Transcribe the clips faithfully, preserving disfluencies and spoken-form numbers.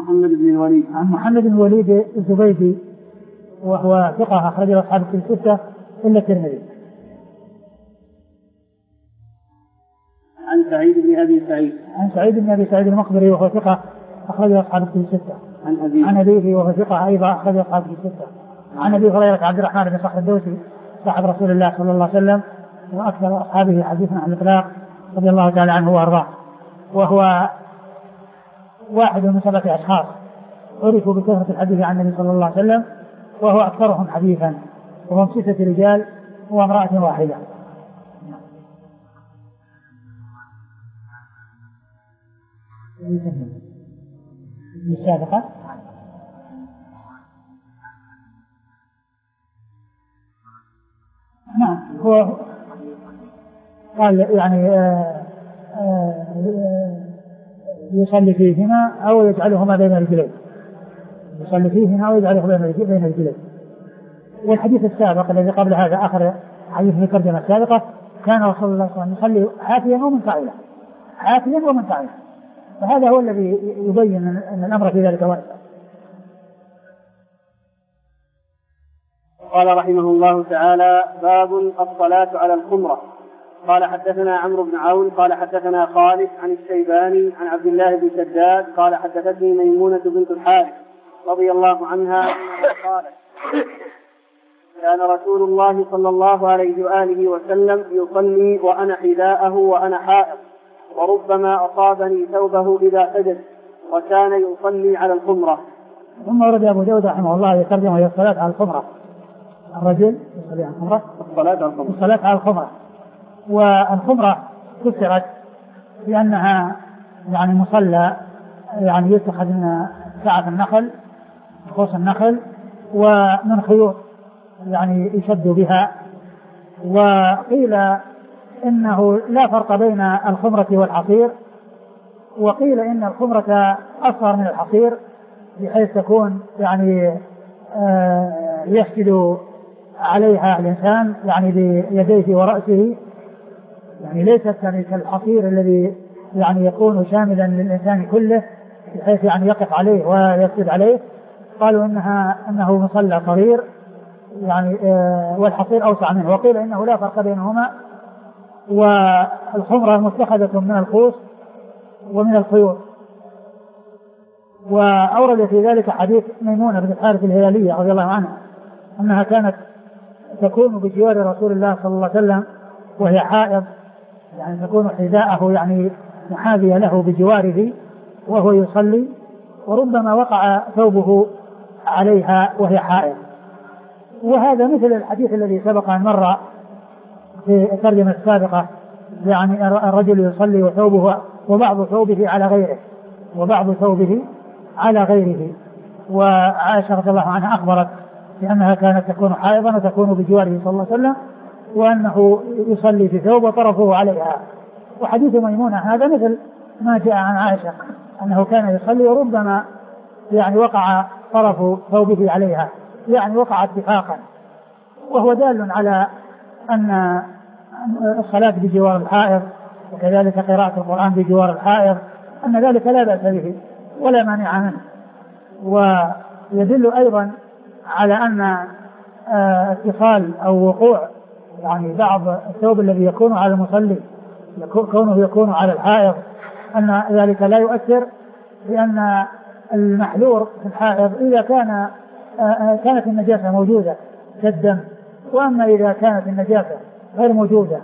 محمد بن الوليد عن محمد بن الوليد الزبيدي وهو ثقة أخرجه أصحاب الكتب الستة إلا الترمذي. عن سعيد بن أبي سعيد عن سعيد بن أبي سعيد المقبري وهو ثقة أخرجه أصحاب الكتب الستة. عن أبيه عن أبيه وهو ثقة أيضا أخرجه أصحاب الكتب الستة. عن أبي هريرة عبد الرحمن بن صخر الدوسي صاحب رسول الله صلى الله عليه وسلم وأكثر أصحابه حديثا عن الإطلاق رضي الله تعالى عنه وأرضاه، وهو واحد من سبعة أشخاص عرفوا بكثرة الحديث عن النبي صلى الله عليه وسلم، وهو أكثرهم حديثا، وهم ستة رجال وامرأة واحدة. السابقة نعم هو قال يعني آآ آآ يصلي فيهما أو يجعلهما بين رجليه، يصلي فيهما أو يجعله بين رجليه. والحديث السابق الذي قبل هذا آخر حديث في الترجمة السابقة كان رسول الله صلى الله عليه وسلم يصلي حافيا ومنفعلا، حافيا ومنفعلا، فهذا هو الذي يبين أن الأمر في ذلك واسع. قال رحمه الله تعالى: باب الصلاة على الخمرة. قال حدثنا عمرو بن عون قال حدثنا خالد عن الشيباني عن عبد الله بن شداد قال حدثتني ميمونة بنت الحارث رضي الله عنها قالت: كان رسول الله صلى الله عليه وآله وسلم يصلي وأنا حذاءه وأنا حائض، وربما أصابني ثوبه إذا سجد، وكان يصلي على الخمرة. ثم ورد أبو داود رحمه الله يترجم وهي الصلاة على الخمرة. الرجل يصلي على الخمرة، الصلاة على الخمرة، الصلاة على الخمرة. والخمرة فسرت لأنها يعني مصلى يعني يتخذ من سعف النخل، خصوص النخل، ومن خيوط يعني يشد بها. وقيل إنه لا فرق بين الخمرة والحصير، وقيل إن الخمرة أصغر من الحصير بحيث تكون يعني آه يسجد عليها الإنسان يعني بيديه ورأسه، يعني ليست يعني كالحصير الذي يعني يكون شاملا للإنسان كله بحيث يعني يقف عليه ويسجد عليه. قالوا إنها أنه مصلى صغير يعني آه والحصير أوسع منه. وقيل إنه لا فرق بينهما، والخمرة متخذة من الخوص ومن الخيوط. وأورد في ذلك حديث ميمونة بنت الحارث الهلالية رضي الله عنها أنها كانت تكون بجوار رسول الله صلى الله عليه وسلم وهي حائض، يعني تكون حذاءه يعني محاذية له بجواره وهو يصلي، وربما وقع ثوبه عليها وهي حائض. وهذا مثل الحديث الذي سبق أن مر في الترجمة السابقة، يعني الرجل يصلي وثوبه وبعض ثوبه على غيره وبعض ثوبه على غيره. وعائشة رضي الله عنها أخبرت بأنها كانت تكون حائضا وتكون بجواره صلى الله عليه وسلم، وأنه يصلي في ثوب وطرفه عليها. وحديث ميمونة هذا مثل ما جاء عن عائشة أنه كان يصلي وربما يعني وقع طرف ثوبه عليها، يعني وقع اتفاقا، وهو دال على أن الصلاة بجوار الحائض وكذلك قراءة القرآن بجوار الحائض أن ذلك لا بأس به ولا مانع منه. ويدل أيضا على أن اتصال أو وقوع يعني بعض الثوب الذي يكون على المصلي كونه يكون على الحائض أن ذلك لا يؤثر، لأن المحذور في الحائض إذا كان كانت النجاسة موجودة كالدم، وأما إذا كانت النجاسة غير موجودة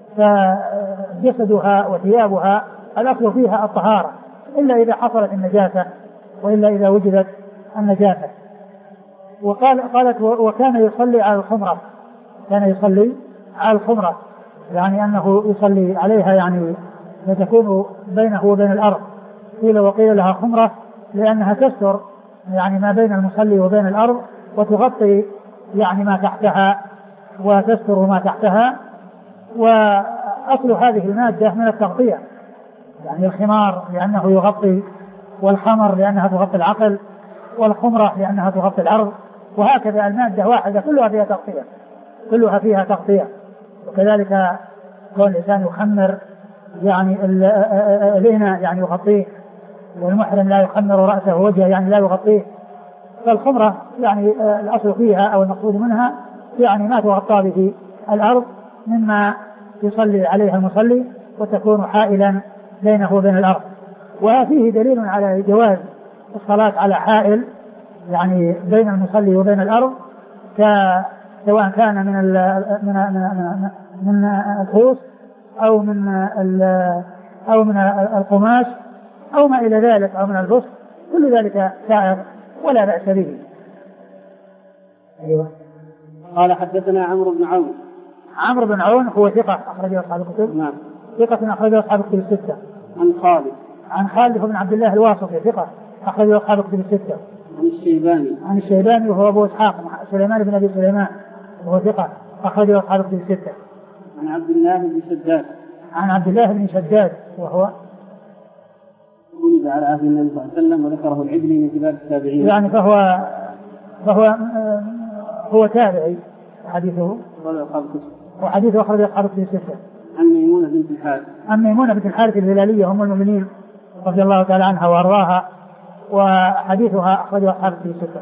فجسدها وثيابها الأصل فيها الطهارة إلا إذا حصلت النجاسة وإلا إذا وجدت النجاسة. وقال قالت وكان يصلي على الخمرة، كان يصلي على الخمرة يعني أنه يصلي عليها يعني وتكون بينه وبين الأرض. قيل وقيل لها خمرة لأنها تستر يعني ما بين المصلي وبين الأرض وتغطي يعني ما تحتها وتستر ما تحتها. وأصل هذه المادة من التغطية، يعني الخمار لأنه يغطي، والخمر لأنها تغطي العقل، والخمرة لأنها تغطي الأرض، وهكذا المادة واحدة كلها فيها تغطية كلها فيها تغطية. وكذلك كون الإنسان يخمر يعني الإناء يعني يغطيه، والمحرم لا يخمر رأسه ووجهه يعني لا يغطيه. فالخمرة يعني الأصل فيها أو المقصود منها يعني ما تغطى به الأرض مما يصلي عليها المصلي وتكون حائلا بينه وبين الأرض. وفيه دليل على جواز الصلاة على حائل يعني بين المصلي وبين الأرض، سواء كان من من من, من الخوص أو من أو من القماش أو ما إلى ذلك أو من البسط، كل ذلك سائغ ولا بأس به. أيوة. قال حدثنا عمرو بن عون. عمرو بن عون هو ثقة أخرجه أصحاب الكتب. نعم. ثقة أخرجه أصحاب الكتب الستة. عن خالد. عن خالد بن عبد الله الواسطي ثقة أخرجه أصحاب الكتب الستة. عن الشيباني. عن الشيباني وهو أبو إسحاق سليمان بن أبي سليمان وهو ثقة أخرجه أصحاب الكتب الستة. عن عبد الله بن شداد. عن عبد الله بن شداد وهو ولد على عهد النبي صلى الله عليه وسلم وذكره العجلي من كبار التابعين. يعني فهو فهو هو تابعي حديثه وحديثه أخرجه أصحاب الكتب الستة. عن ميمونة بنت الحارث. عن ميمونة بنت الحارث الهلالية أم المؤمنين رضي الله تعالى عنها وأرضاها، وحديثها أخرجه أصحاب الكتب الستة.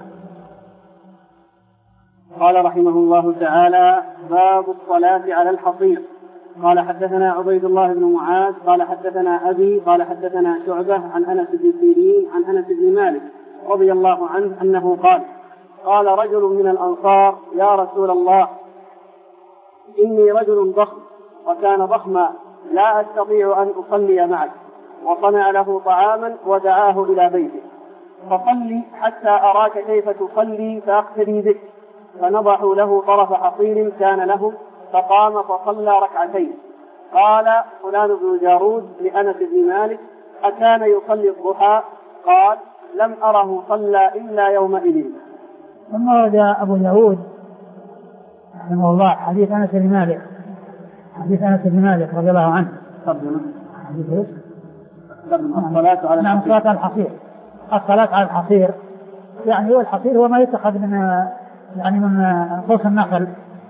قال رحمه الله تعالى: باب الصلاة على الحصير. قال حدثنا عبيد الله بن معاذ قال حدثنا أبي قال حدثنا شعبة عن أنس بن سيرين عن أنس بن مالك رضي الله عنه أنه قال: قال رجل من الأنصار: يا رسول الله، إني رجل ضخم وكان ضخما لا أستطيع أن أصلي معك، وصنع له طعاما ودعاه إلى بيته، فصلي حتى أراك كيف تصلي فأقتدي بك. فنضحوا له طرف حصير كان له فقام فصلى ركعتين. قال فلان بن جارود لأنس بن مالك: أكان يصلي الضحى؟ قال: لم أره صلى إلا يومئذ. ثم ورد أبو داود رحمه الله حديث أنس بن مالك حديث أنس بن مالك رضي الله عنه. حديث الصلاة على نعم الصلاة على الحصير. الصلاة على الحصير يعني هو الحصير هو ما يتخذ من يعني من قوس النخل،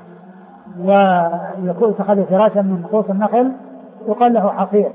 ويكون يتخذ فراشا من قوس النخل يقال له حصير.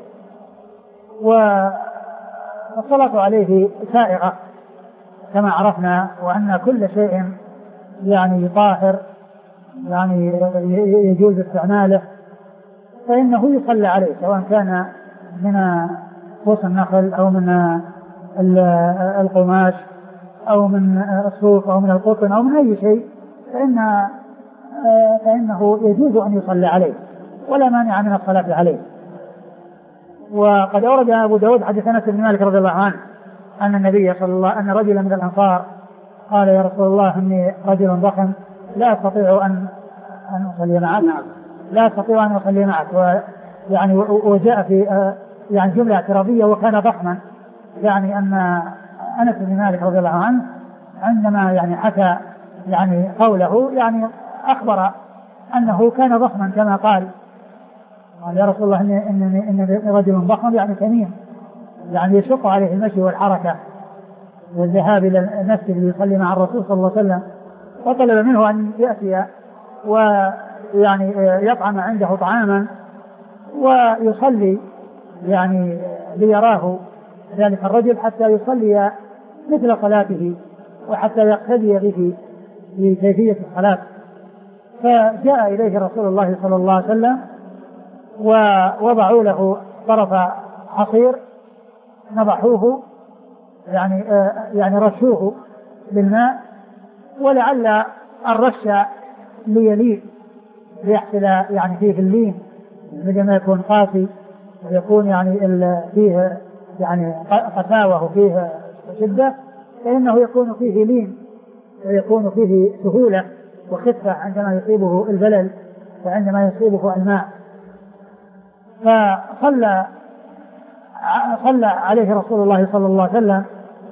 والصلاة عليه سائغة كما عرفنا، وأن كل شيء يعني طاهر يعني يجوز استعماله فإنه يصلى عليه، سواء كان من قوس النخل أو من القماش أو من الصوف أو من القطن أو من أي شيء، فإن فإنه يجوز أن يصلى عليه ولا مانع من الصلاة عليه. وقد أورد أبو داود حديث أنس بن مالك رضي الله عنه أن النبي صلى الله أن رجلا من الأنصار قال: يا رسول الله، إني رجل ضخم لا أستطيع أن أن أصلي معك لا أستطيع أن أصلي معك ويعني وجاء في يعني جملة اعتراضية: وكان ضخما، يعني أن أنس بن مالك رضي الله عنه عندما يعني حكى يعني قوله يعني أخبر أنه كان ضخما كما قال. قال: يا رسول الله، إني إني إني رجل ضخم يعني كمين، يعني يشق عليه المشي والحركة والذهاب إلى المسجد ليصلي مع الرسول صلى الله عليه وسلم، وطلب منه أن يأتي ويعني يطعم عنده طعاما ويصلي يعني ليراه ذلك الرجل حتى يصلي مثل صلاته وحتى يقتدي به في كيفية الصلاة. فجاء إليه رسول الله صلى الله عليه وسلم ووضعوا له طرف حصير نضحوه يعني يعني رشوه بالماء، ولعل الرش ليلين ليحصل يعني فيه اللين بدل ما يكون قاسي ويكون يعني فيه يعني قساوة وفيه شدة، فإنه يكون فيه لين ويكون فيه سهولة وخفة عندما يصيبه البلل وعندما يصيبه الماء. فصلى صلى عليه رسول الله صلى الله عليه وسلم.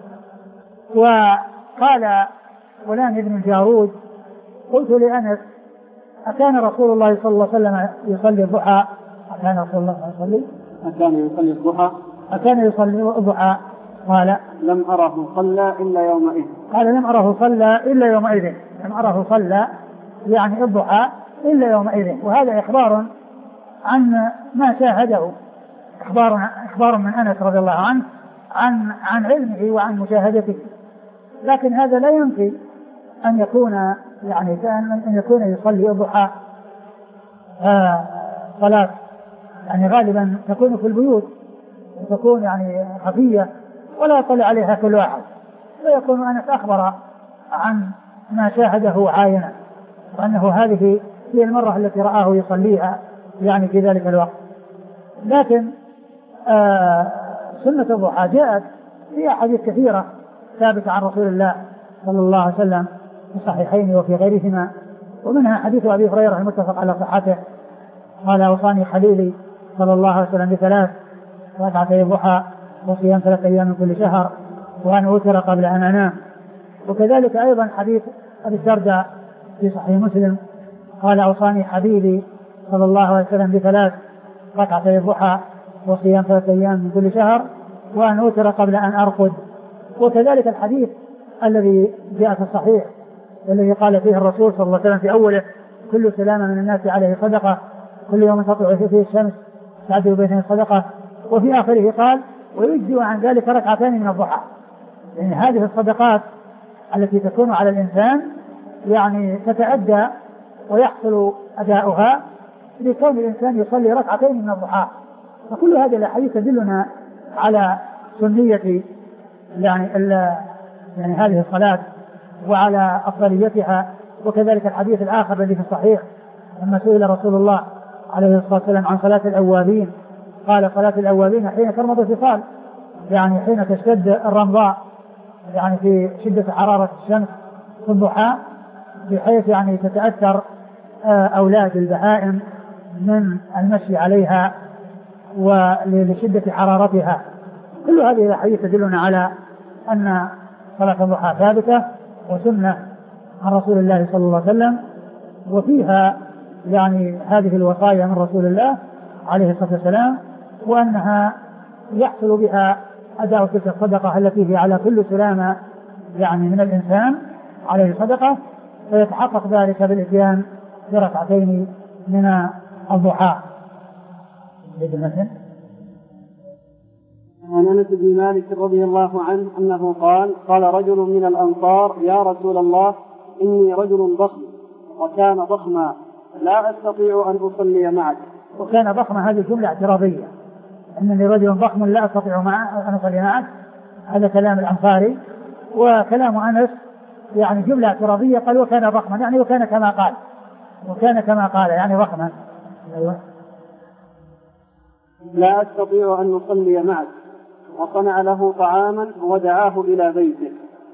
وقال فلان بن جارود: قلت لأنس: أكان رسول الله صلى الله عليه وسلم يصلي الضحى؟ أكان رسول الله يصلي أكان يصلي الضحى أكان يصلي الضحى؟ قال: لم أره صلى إلا يومئذ. قال: لم أره صلى إلا يومئذ. لم أره صلى يعني الضحى إلا يومئذ. وهذا إخبار عن ما شاهده، إخبار إخبار من أنس رضي الله عنه عن عن علمه وعن مشاهدته، لكن هذا لا ينفي أن يكون يعني أن يكون يصلي الضحى آه صلاة يعني غالبا تكون في البيوت وتكون يعني خفية ولا يطلع عليها كل واحد، فيكون أنس أخبر عن ما شاهده عاينا وأنه هذه هي المرة التي رآه يصليها يعني في ذلك الوقت. لكن آه سنة الضحى جاءت في أحاديث كثيرة ثابتة عن رسول الله صلى الله عليه وسلم في الصحيحين وفي غيرهما، ومنها حديث أبي هريرة المتفق على صحته قال أوصاني خليلي صلى الله عليه وسلم بثلاث: ركعتي الضحى وصيام ثلاثة أيام من كل شهر وأن أوتر قبل أن أنام. وكذلك أيضا حديث أبي الدرداء في صحيح مسلم قال أوصاني حبيبي صلى الله عليه وسلم بثلاث: ركعتي الضحى وصيام ثلاثة أيام من كل شهر وأن أوتر قبل أن أرقد. وكذلك الحديث الذي جاء في الصحيح الذي قال فيه الرسول صلى الله عليه وسلم في أوله: كل سلامة من الناس عليه صدقة، كل يوم تطلع فيه الشمس تعدل بين صدقة. وفي آخره قال: ويجزئ عن ذلك ركعتان من الضحى. يعني هذه الصدقات التي تكون على الإنسان يعني تتأدى ويحصل أداؤها لكون الإنسان يصلي ركعتين من الضحى. فكل هذه الأحاديث تدلنا على سنية يعني يعني هذه الصلاة وعلى أفضليتها. وكذلك الحديث الآخر الذي في الصحيح لما سئل رسول الله عليه الصلاة والسلام عن صلاة الأوابين قال: صلاة الأوابين حين ترمض الفصال، يعني حين تشتد الرمضاء يعني في شدة حرارة الشمس في الضحى، بحيث يعني تتأثر أولاد البهائم من المشي عليها ولشدة حرارتها. كل هذه الأحاديث تدلنا على أن صلاة الضحى ثابتة وسنة عن رسول الله صلى الله عليه وسلم، وفيها يعني هذه الوصايا من رسول الله عليه الصلاة والسلام، وأنها يحصل بها أداء تلك الصدقة التي هي على كل سلامة يعني من الإنسان عليه صدقة، فيتحقق ذلك بالإتيان بركعتين من الضحى. عن أنس بن مالك رضي الله عنه أنه قال: قال رجل من الأنصار: يا رسول الله، إني رجل ضخم وكان ضخما لا أستطيع أن أصلي معك. وكان ضخما هذه جملة اعتراضية، إنني رجل ضخم لا أستطيع أن أصلي معك، هذا كلام الأنصاري. وكلام أنس يعني جملة اعتراضية، قال وكان ضخما يعني وكان كما قال، وكان كما قال يعني ضخما. أيوة. لا أستطيع أن أصلي معك، وصنع له طعاما ودعاه إلى بيته: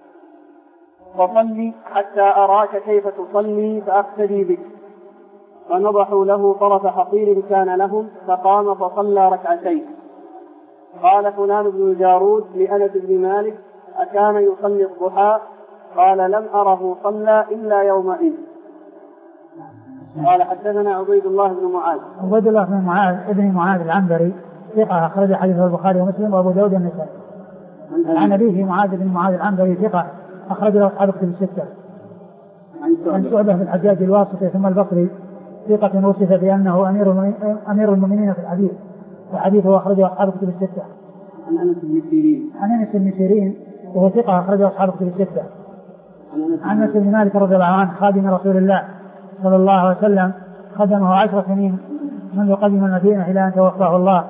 فصلي حتى أراك كيف تصلي فأقتدي بك. فنضحوا له طرف حصير كان لهم، فقام فصلى ركعتين. قال فلان بن الجارود لأنس بن مالك: أكان يصلي الضحى؟ قال: لم أره صلى إلا يومئذ. قال حدثنا عبيد الله بن معاذ. عبيد الله بن معاذ ابن معاذ العنبري ثقة أخرج حديثه البخاري ومسلم وأبو داود النسائي. عن أبيه معاذ بن معاذ العنبري ثقة أخرج له أصحاب كتب الستة. عن شعبة بن الحجاج الواسطي ثم البصري ثقة وصف بأنه أمير أمير المؤمنين في الحديث، وحديثه أخرجه أصحاب كتب الستة. عن أنس بن سيرين. عن أنس بن سيرين وهو ثقة أخرجه أصحاب كتب الستة. عن أنس بن مالك رضي الله عنه خادم رسول الله صلى الله عليه وسلم، خدمه عشر سنين منذ قدم المدينة إلى أن توفاه الله،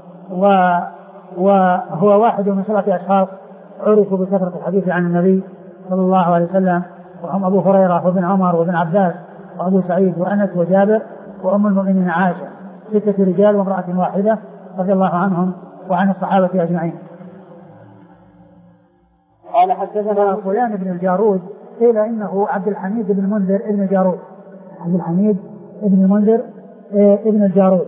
وهو واحد من سبعة أشخاص عرفوا بكثرة الحديث عن النبي صلى الله عليه وسلم، وهم أبو هريرة وابن عمر وابن عباس وأبو سعيد وأنس وجابر وأم المؤمنين عائشة، ستة رجال وامرأة واحدة رضي الله عنهم وعن الصحابة أجمعين. قال حدثنا فلان بن الجارود قيل إنه عبد الحميد بن المنذر ابن الجارود، عبد الحميد بن المنذر ابن الجارود.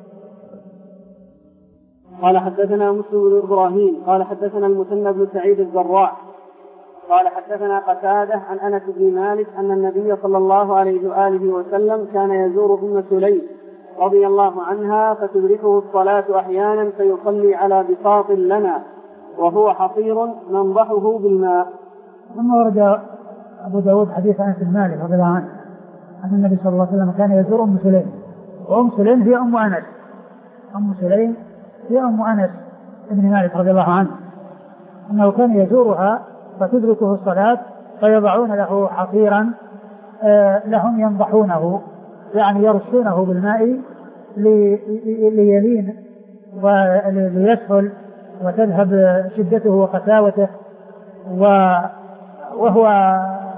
قال حدثنا مسلم بن إبراهيم قال حدثنا المثنى بن سعيد الزراع قال حدثنا قتادة عن أنس بن مالك أن النبي صلى الله عليه وآله وسلم كان يزور أم سليم رضي الله عنها فتدركه الصلاة أحيانا فيصلي على بساط لنا وهو حصير ننضحه بالماء. ثم ورد أبو داود حديث أنس بن مالك رضي الله عنه أن النبي صلى الله عليه وسلم كان يزور أم سليم، وأم سليم هي أم أنس، أم سليم هي أم أنس ابن مالك رضي الله عنه، أنه كان يزورها فتدركه الصلاة فيضعون له حصيرا لهم ينضحونه، يعني يرشونه بالماء ليلين وليسهل وتذهب شدته وقساوته، وهو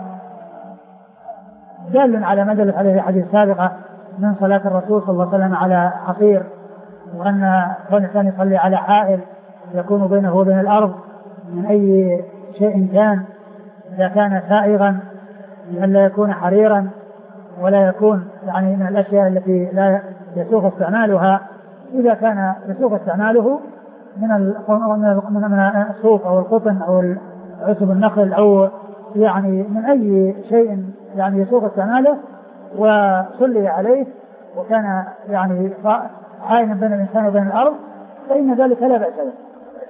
دال على ما دلت عليه الحديث السابقة من صلاة الرسول صلى الله عليه وسلم على حصير، وأن كون الإنسان يصلي على حائل يكون بينه وبين الأرض من أي شيء كان، إذا كان سائغا لئلا يكون حريرا ولا يكون يعني من الأشياء التي لا يسوغ استعمالها، إذا كان يسوغ استعماله من من الصوف أو القطن أو عصب النخل أو يعني من أي شيء يعني يسوغ استعماله وصلي عليه وكان يعني حائلا بين الإنسان وبين الأرض فإن ذلك لا بأس به.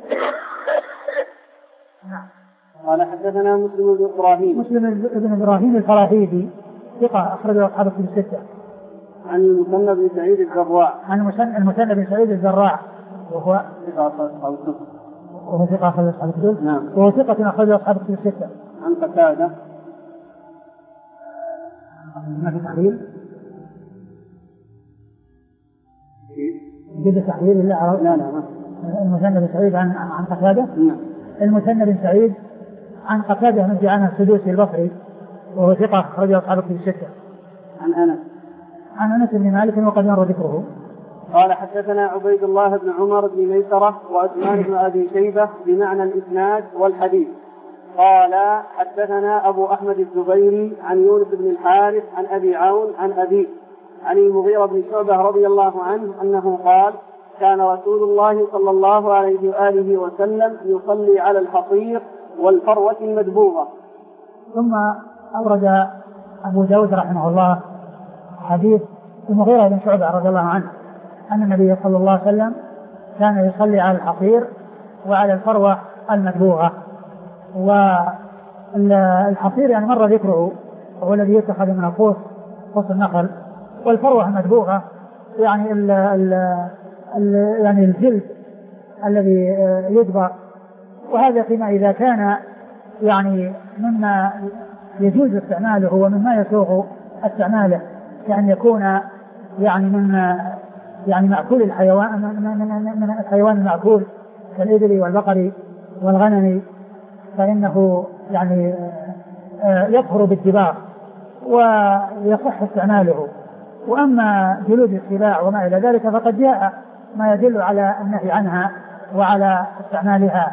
نعم. قال حدثنا مسلم بن إبراهيم مسلم بن إبراهيم الفراهيدي ثقة أخرجه أصحاب الكتب الستة. عن المثنى بن سعيد الزراع عن المثنى بن سعيد الزراع وهو ثقة أصحاب الكتب وهو ثقة أخرجه أصحاب الكتب. نعم. وهو ثقة أخرجه أصحاب الكتب الستة. عن قتادة ما في تحليل جد تحليل لا لا لا المثنى بن سعيد عن عن قتادة. نعم. المثنى بن سعيد عن قتادة بن جعان السدوسي البصري وهو ثقة أخرجه أصحاب الكتب الستة. عن أنس عن أنس بن مالك وقد مر ذكره. قال حدثنا عبيد الله بن عمر بن ميسرة وعثمان بن أبي شيبة بمعنى الإسناد والحديث. قال حدثنا أبو أحمد الزبيري عن يونس بن الحارث عن أبي عون عن أبي عن المغيرة بن شعبة رضي الله عنه أنه قال كان رسول الله صلى الله عليه وآله وسلم يصلي على الحصير والفروة المدبوغة. ثم أورد أبو داود رحمه الله حديث المغيرة بن شعبة رضي الله عنه أن النبي صلى الله عليه وسلم كان يصلي على الحصير وعلى الفروة المدبوغة. والحصير يعني مر ذكره هو الذي يتخذ من القوس قوس النخل، والفروة المدبوغة يعني ال ال ال يعني الجلد الذي يدبغ، وهذا فيما إذا كان يعني مما يجوز استعماله ومما يسوغ استعماله، كأن يكون يعني من يعني مأكول الحيوان من الحيوان المأكول كالإبل والبقر والغنم، فإنه يعني يطهر بالدباغ ويصح استعماله. وأما جلود السباع وما إلى ذلك فقد جاء ما يدل على النهي عنها وعلى استعمالها،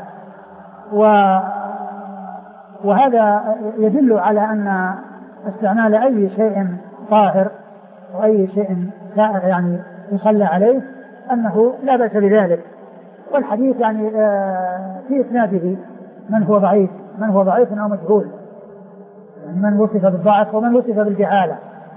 وهذا يدل على أن استعمال أي شيء طاهر وأي شيء سائر يعني يصلى عليه أنه لا بأس بذلك. والحديث يعني في إسناده من هو ضعيف من هو ضعيف أو مجهول، يعني من وصف بالضعف ومن وصف بالجهالة.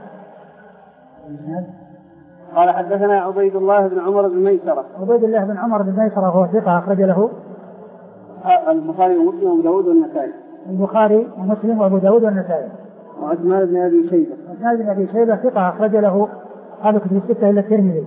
قال حدثنا عبيد الله بن عمر بن ميسرة. عبيد الله بن عمر بن ميسرة هو ثقة أخرج له البخاري ومسلم وابو داود والنسائي. البخاري ومسلم وابو داود والنسائي. وعثمان بن ابي شيبة. عثمان بن ابي شيبة ثقة أخرج له هذا كتب الستة إلا الترمذي.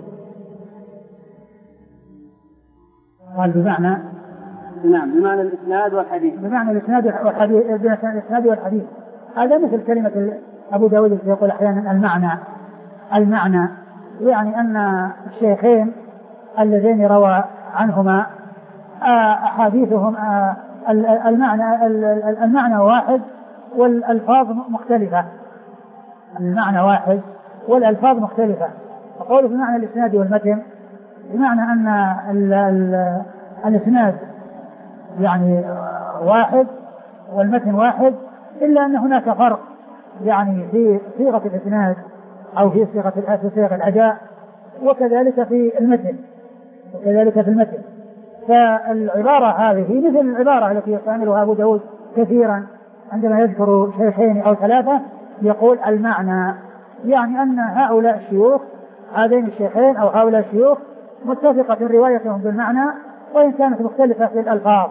قال بمعنى نعم بمعنى الإسناد والحديث. بمعنى الإسناد والحديث الإسناد والحديث هذا مثل كلمة أبو داود يقول أحيانا المعنى المعنى يعني أن الشيخين اللذين روى عنهما أحاديثهم المعنى المعنى واحد والألفاظ مختلفة. المعنى واحد والألفاظ مختلفة. فقوله بمعنى الإسناد والمتن بمعنى أن ال ال الإسناد يعني واحد والمتن واحد، إلا أن هناك فرق يعني في صيغة الإسناد أو في صيغة في صيغة الأداء، وكذلك في المتن وكذلك في المتن. فالعبارة هذه مثل العبارة التي يستعملها أبو داود كثيرا عندما يذكر شيخين أو ثلاثة يقول المعنى، يعني أن هؤلاء الشيوخ هذين الشيخين أو هؤلاء الشيوخ متفقة روايتهم بالمعنى وإن كانت مختلفة في الألفاظ.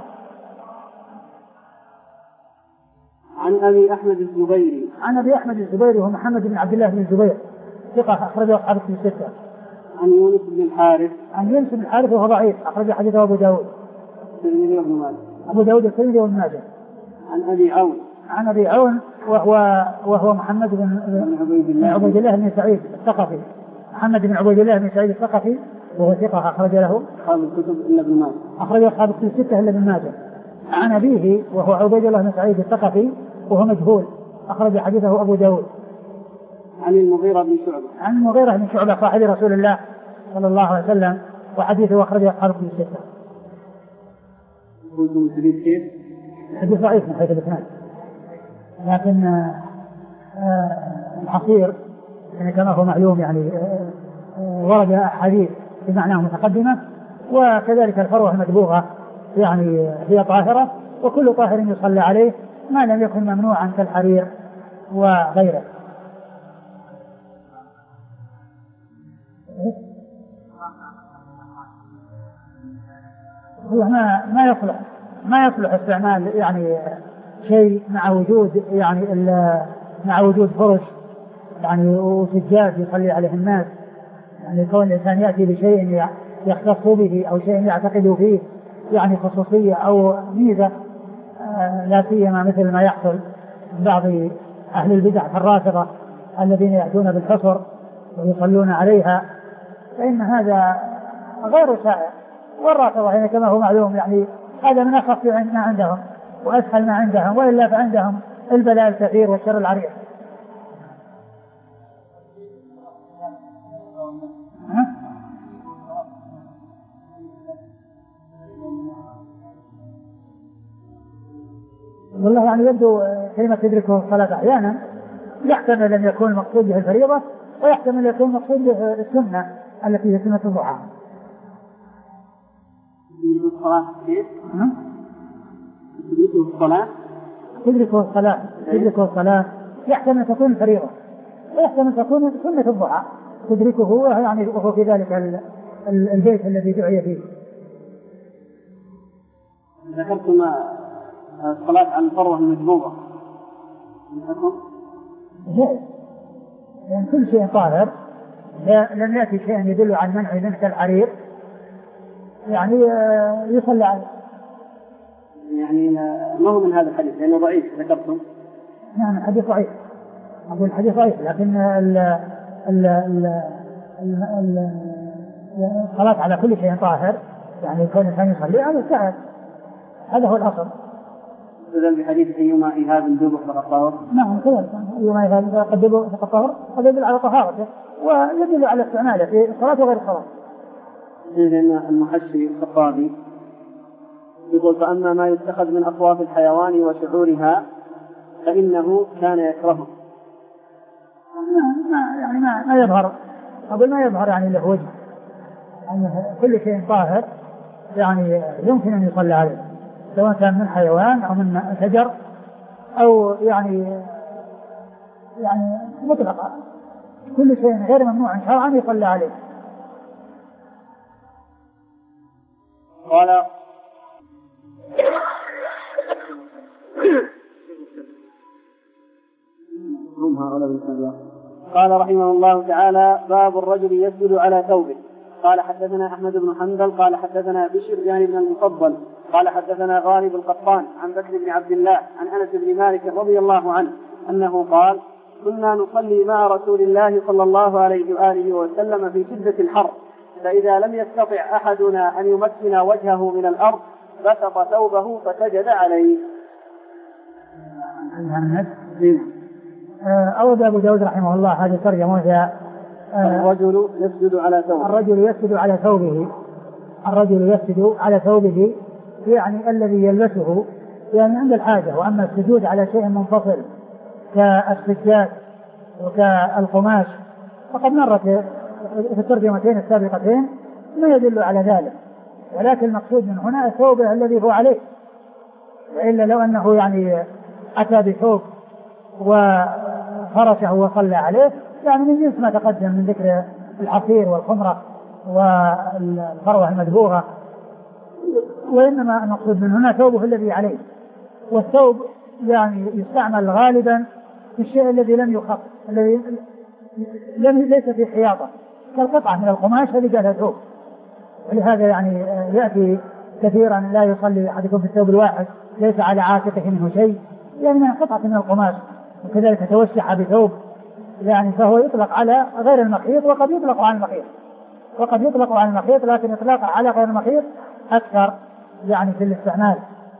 عن أبي أحمد الزبيري. عن أبي أحمد الزبيري هو محمد بن عبد الله بن الزبير ثقة أخرجه أصحاب الكتب الستة. عن يونس بن الحارث. عن يونس بن الحارث وهو ضعيف أخرج حديثه أبو داود. الترمذي وابن ماجه. أبو داود الترمذي وابن ماجه. عن أبي عون عن أبي عون وهو وهو محمد بن عبيد الله بن سعيد الثقفي. محمد بن عبيد الله بن سعيد الثقفي وهو ثقة أخرج له أصحاب الكتب إلا ابن ماجه. أخرج أصحاب الكتب الستة إلا ابن ماجه. عن أبيه وهو عبيد الله بن سعيد الثقفي وهو مجهول أخرج حديثه أبو داود. عن المغيرة بن شعبة. عن المغيرة بن شعبة صاحب رسول الله صلى الله عليه وسلم وحديثه أخرج أصحاب الكتب الستة. قلتم حديث كيف؟ حديث ضعيف من حيث الإسناد لكن آه الحصير يعني كما هو معلوم يعني آه آه ورد أحاديث بمعناه متقدمة وكذلك الفروة المدبوغة يعني هي طاهرة وكل طاهر يصلى عليه ما لم يكن ممنوعا كالحرير وغيره. ما ما يصلح ما يصلح استعمال يعني شيء مع وجود يعني مع وجود فرش يعني وسجاد يصلي عليه الناس يعني كون الإنسان يأتي بشيء يختص به أو شيء يعتقد فيه يعني خصوصية أو ميزة لا سيما مثل ما يحصل بعض أهل البدع الرافضة الذين يأتون بالحصر ويصلون عليها فإن هذا غير شائع. والرافضة يعني كما هو معلوم يعني هذا من أخف ما عندهم وأسهل ما عندهم وإلا فعندهم البلاء الكثير والشر العريض. والله يعني يبدو كلمة تدركه الصلاة أحيانا يحتمل أن يكون المقصود به الفريضة ويحتمل أن يكون المقصود به السنة التي هي سنة الضحى. الصلاة كيف؟ تدركه الصلاة تدركه الصلاة تدركه الصلاة يحتمل أن تكون الفريضة ويحتمل أن تكون سنة الضحى تدركه يعني وهو في ذلك البيت الذي دعي فيه. ذكرتم الصلاة على الفروة المجبوبة جائز يعني كل شيء طاهر لم يأتي شيء يدل على المنع من الحرير يعني يصلى عليه يعني ما هو من هذا الحديث لأنه ضعيف ذكرتم. نعم حديث ضعيف أقول الحديث ضعيف لكن ال ال ال الصلاة على كل شيء طاهر يعني كل إنسان يصلي هذا سهل هذا هو الأصل. إذن بحديث أيما إيهاب الدبر فقد طهر. نعم كذلك أيما إيهاب الدبر فقد طهر هذا يدل على طهارته ويدل على استعماله في الصلاة وغير الصلاة. إذن المحشي الخطابي يقول فأما ما يتخذ من أصواف الحيوان وشعورها فإنه كان يكرهه. ما يعني ما ما يظهر أقول ما يظهر يعني له وجه يعني كل شيء طاهر يعني يمكن أن يصلى عليه سواء كان من حيوان أو من شجر أو يعني يعني مطلقا كل شيء غير ممنوع شرعا يصلى عليه. قال قال رحمه الله تعالى باب الرجل يسجد على ثوبه. قال حدثنا أحمد بن حنبل قال حدثنا بشر يعني بن المفضل قال حدثنا غالب القطان عن بكر بن عبد الله عن أنس بن مالك رضي الله عنه أنه قال كنا نصلي مع رسول الله صلى الله عليه وآله وسلم في شدة الحر فإذا لم يستطع أحدنا أن يمكن وجهه من الأرض بسط ثوبه فسجد عليه. أورد أبو داود رحمه الله هذه الترجمة وهي الرجل يسجد على ثوبه. الرجل يسجد على ثوبه الرجل يسجد على ثوبه يعني الذي يلبسه يعني عند الحاجة. وأما السجود على شيء منفصل كالسجاد وكالقماش فقد مرت في الترجمتين السابقتين ما يدل على ذلك ولكن المقصود من هنا الثوب الذي هو عليه. وإلا لو أنه يعني أتى بثوب وفرشه وصلى عليه يعني من جنس ما تقدم من ذكر الحصير والخمرة والفروة المدبوغة. وإنما المقصود من هنا ثوبه الذي عليه. والثوب يعني يستعمل غالبا في الشيء الذي لم يخط الذي لم ليس في حياطة كالقطعة من القماش الذي قالها ثوب. ولهذا يعني يأتي كثيرا لا يصلي أحدكم في الثوب الواحد ليس على عاتقه منه شيء، يعني من قطعة من القماش، وكذلك توسع بثوب، يعني فهو يطلق على غير المخيط وقد يطلق على المخيط، وقد يطلق على المخيط، لكن إطلاقه على غير المخيط أكثر يعني في الاستعمال.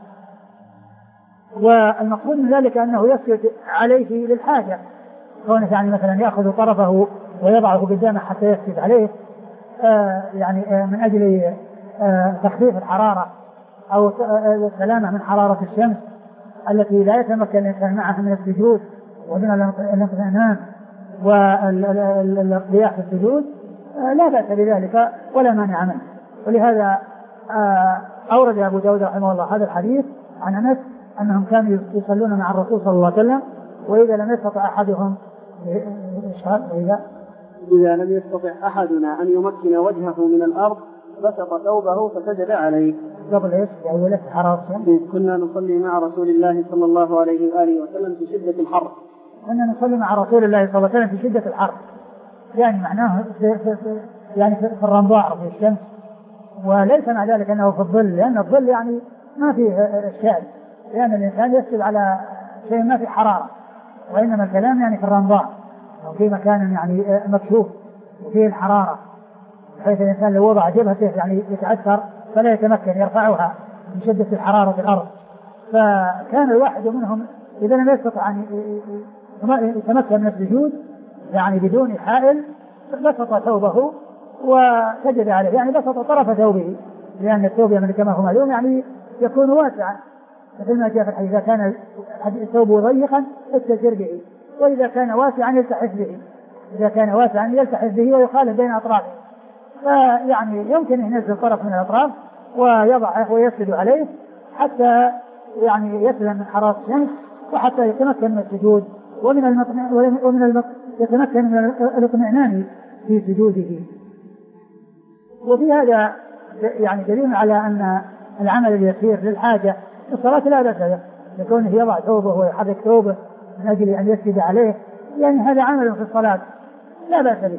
والمقصود من ذلك أنه يسجد عليه للحاجة، كونه يعني مثلا يأخذ طرفه ويضعه قدامه حتى يسجد عليه آه يعني آه من أجل آه تخفيف الحرارة أو السلامة من حرارة الشمس التي لا يتمكن الإنسان معها من السجود ومن الاطمئنان والارتياح في السجود، آه لا بأس بذلك ولا مانع منه. ولهذا آه أورد أبو داود رحمه الله هذا الحديث عن أنس أنهم كانوا يصلون مع الرسول صلى الله عليه وسلم، وإذا لم يستطع أحدهم إذا إذا لم يستطع أحدنا أن يمكن وجهه من الأرض بسط ثوبه فسجد عليه. قبل إيش؟ يعني ليس حرارة. كنا نصلي مع رسول الله صلى الله عليه وآله وسلم في شدة الحر. كنا نصلي مع رسول الله صلى الله عليه وسلم في شدة الحر، يعني معناه في في في يعني في, في الرمضاء في الشمس، وليس مع ذلك أنه في الظل، لأن الظل يعني ما فيه إشكال، لأن الإنسان يسجد على شيء ما في حرارة، وإنما الكلام يعني في الرمضاء أو في مكان يعني مكشوف وفيه الحرارة، بحيث الإنسان لو وضع جبهته يعني يتأثر فلا يتمكن يرفعها من شدة الحرارة في الأرض. فكان الواحد منهم إذا لم يستطع أن يتمكن من السجود يعني بدون حائل بسط ثوبه وسجد عليه، يعني بسط طرف ثوبه، لأن الثوب يعني كما هو معلوم يعني يكون واسعا، مثل ما جاء في الحديث: إذا كان الثوب ضيقا استجر به، وإذا كان واسعا يلتحف به، إذا كان واسعا يلتحف به ويخالف بين أطرافه، فيعني يمكن أن ينزل طرف من الأطراف ويضعه ويسجد عليه حتى يعني يسلم من حرارة الشمس، وحتى يتمكن من السجود ومن المطمئن ومن المط... يتمكن من الاطمئنان في سجوده. وفي هذا يعني دليل على أن العمل اليسير للحاجة في الصلاة لا بأس به، لكونه يضع ثوبه ويحرك ثوبه من أجل أن يسجد عليه، يعني هذا عمل في الصلاة لا بأس به.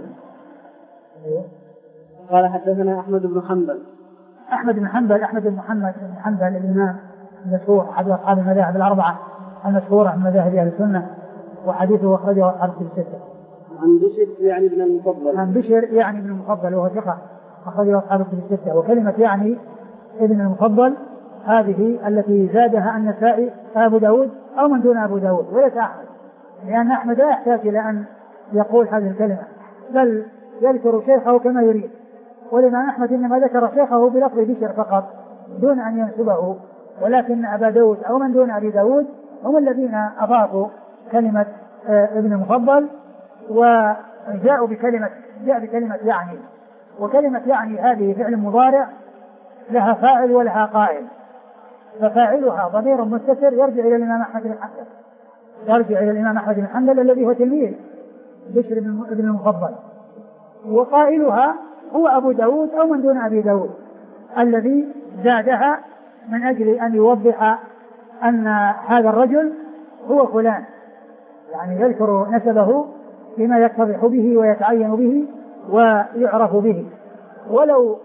قال حدثنا أحمد بن حنبل. أحمد بن حنبل أحمد بن محمد بن حنبل الإمام المشهور أحد أصحاب المذاهب الأربعة المشهورة من مذاهب أهل السنة، وحديثه أخرجه أصحاب الكتب الستة. عن بشر يعني بن المفضل. عن بشر يعني بن المفضل وهو ثقة أخرجه أصحاب الكتب الستة. وكلمة يعني ابن المفضل هذه التي زادها النسائي أبو داود أو من دون أبو داود وليس أحمد، لأن أحمد لا يحتاج إلى أن يقول هذه الكلمة، بل يذكر شيخه كما يريد. والإمام أحمد إنما ذكر شيخه بلفظ بشر فقط دون أن ينسبه، ولكن أبا داود أو من دون أبي داود هم الذين أضافوا كلمة ابن المفضل وجاءوا بكلمة جاء بكلمة يعني. وكلمة يعني هذه فعل مضارع لها فاعل ولها قائل، ففاعلها ضمير مستتر يرجع إلى الإمام أحمد بن حنبل يرجع إلى الإمام أحمد بن حنبل الذي هو تلميذ بشر بن المفضل، وقائلها هو أبو داود أو من دون أبي داود الذي زادها من أجل أن يوضح أن هذا الرجل هو فلان، يعني يذكر نسبه بما يتضح به ويتعين به ويعرف به، ولو